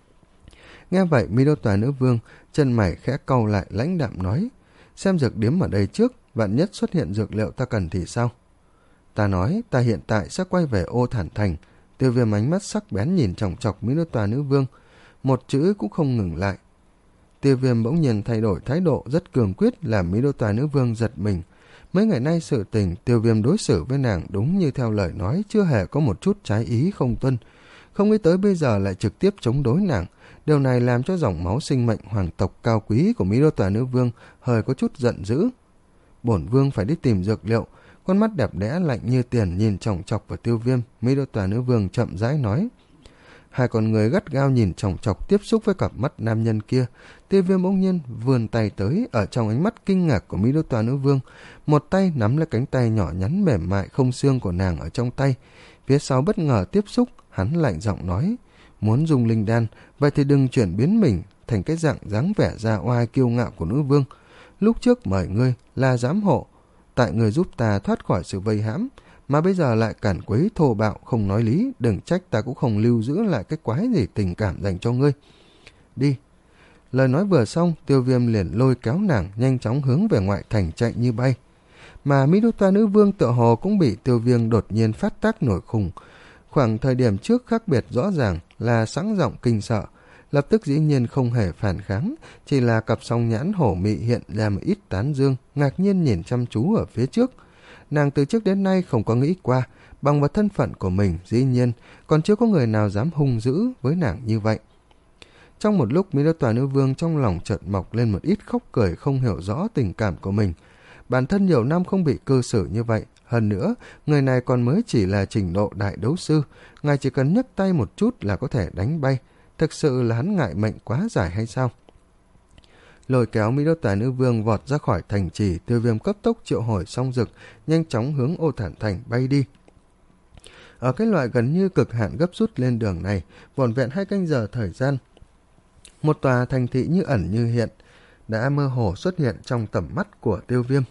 S1: Nghe vậy Mỹ Đô Tòa nữ vương chân mày khẽ cau lại, lãnh đạm nói. Xem dược điếm ở đây trước, vạn nhất xuất hiện dược liệu ta cần thì sao? Ta nói ta hiện tại sẽ quay về Ô Thản Thành. Tiêu Viêm ánh mắt sắc bén nhìn chòng chọc Mỹ Đô Tòa nữ vương, một chữ cũng không ngừng lại. Tiêu Viêm bỗng nhiên thay đổi thái độ rất cường quyết, làm Mỹ Đô Tòa nữ vương giật mình. Mấy ngày nay sự tình Tiêu Viêm đối xử với nàng đúng như theo lời nói, chưa hề có một chút trái ý không tuân. Không nghĩ tới bây giờ lại trực tiếp chống đối nàng. Điều này làm cho dòng máu sinh mệnh hoàng tộc cao quý của Mỹ Đô Tòa nữ vương hơi có chút giận dữ. Bổn vương phải đi tìm dược liệu. Con mắt đẹp đẽ lạnh như tiền nhìn chòng chọc vào Tiêu Viêm. Mỹ Đô Tòa nữ vương chậm rãi nói. Hai con người gắt gao nhìn chòng chọc tiếp xúc với cặp mắt nam nhân kia. Tiêu Viêm bỗng nhiên vươn tay tới, ở trong ánh mắt kinh ngạc của Mỹ Đô Tòa nữ vương, một tay nắm lấy cánh tay nhỏ nhắn mềm mại không xương của nàng ở trong tay. Phía sau bất ngờ tiếp xúc, hắn lạnh giọng nói. Muốn dùng linh đan, vậy thì đừng chuyển biến mình thành cái dạng dáng vẻ ra oai kiêu ngạo của nữ vương. Lúc trước mời ngươi là giám hộ, tại người giúp ta thoát khỏi sự vây hãm, mà bây giờ lại cản quấy thô bạo không nói lý, đừng trách ta cũng không lưu giữ lại cái quái gì tình cảm dành cho ngươi. Đi. Lời nói vừa xong, Tiêu Viêm liền lôi kéo nàng nhanh chóng hướng về ngoại thành chạy như bay. Mà Mỹ Đô Toa nữ vương tựa hồ cũng bị Tiêu Viêm đột nhiên phát tác nổi khùng. Khoảng thời điểm trước khác biệt rõ ràng là sẵn giọng kinh sợ, lập tức dĩ nhiên không hề phản kháng, chỉ là cặp song nhãn hổ mị hiện ra một ít tán dương, ngạc nhiên nhìn chăm chú ở phía trước. Nàng từ trước đến nay không có nghĩ qua, bằng vào thân phận của mình dĩ nhiên còn chưa có người nào dám hung dữ với nàng như vậy. Trong một lúc Mỹ Đô Tòa nữ vương trong lòng chợt mọc lên một ít khóc cười, không hiểu rõ tình cảm của mình. Bản thân nhiều năm không bị cư xử như vậy, hơn nữa người này còn mới chỉ là trình độ đại đấu sư, ngài chỉ cần nhấc tay một chút là có thể đánh bay. Thực sự là hắn ngại mệnh quá dài hay sao? Lôi kéo Mỹ Đô Tòa nữ vương vọt ra khỏi thành trì, Tiêu Viêm cấp tốc triệu hồi song dực, nhanh chóng hướng Ô Thản Thành bay đi. Ở cái loại gần như cực hạn gấp rút lên đường này, vỏn vẹn hai canh giờ thời gian, một tòa thành thị như ẩn như hiện đã mơ hồ xuất hiện trong tầm mắt của Tiêu Viêm.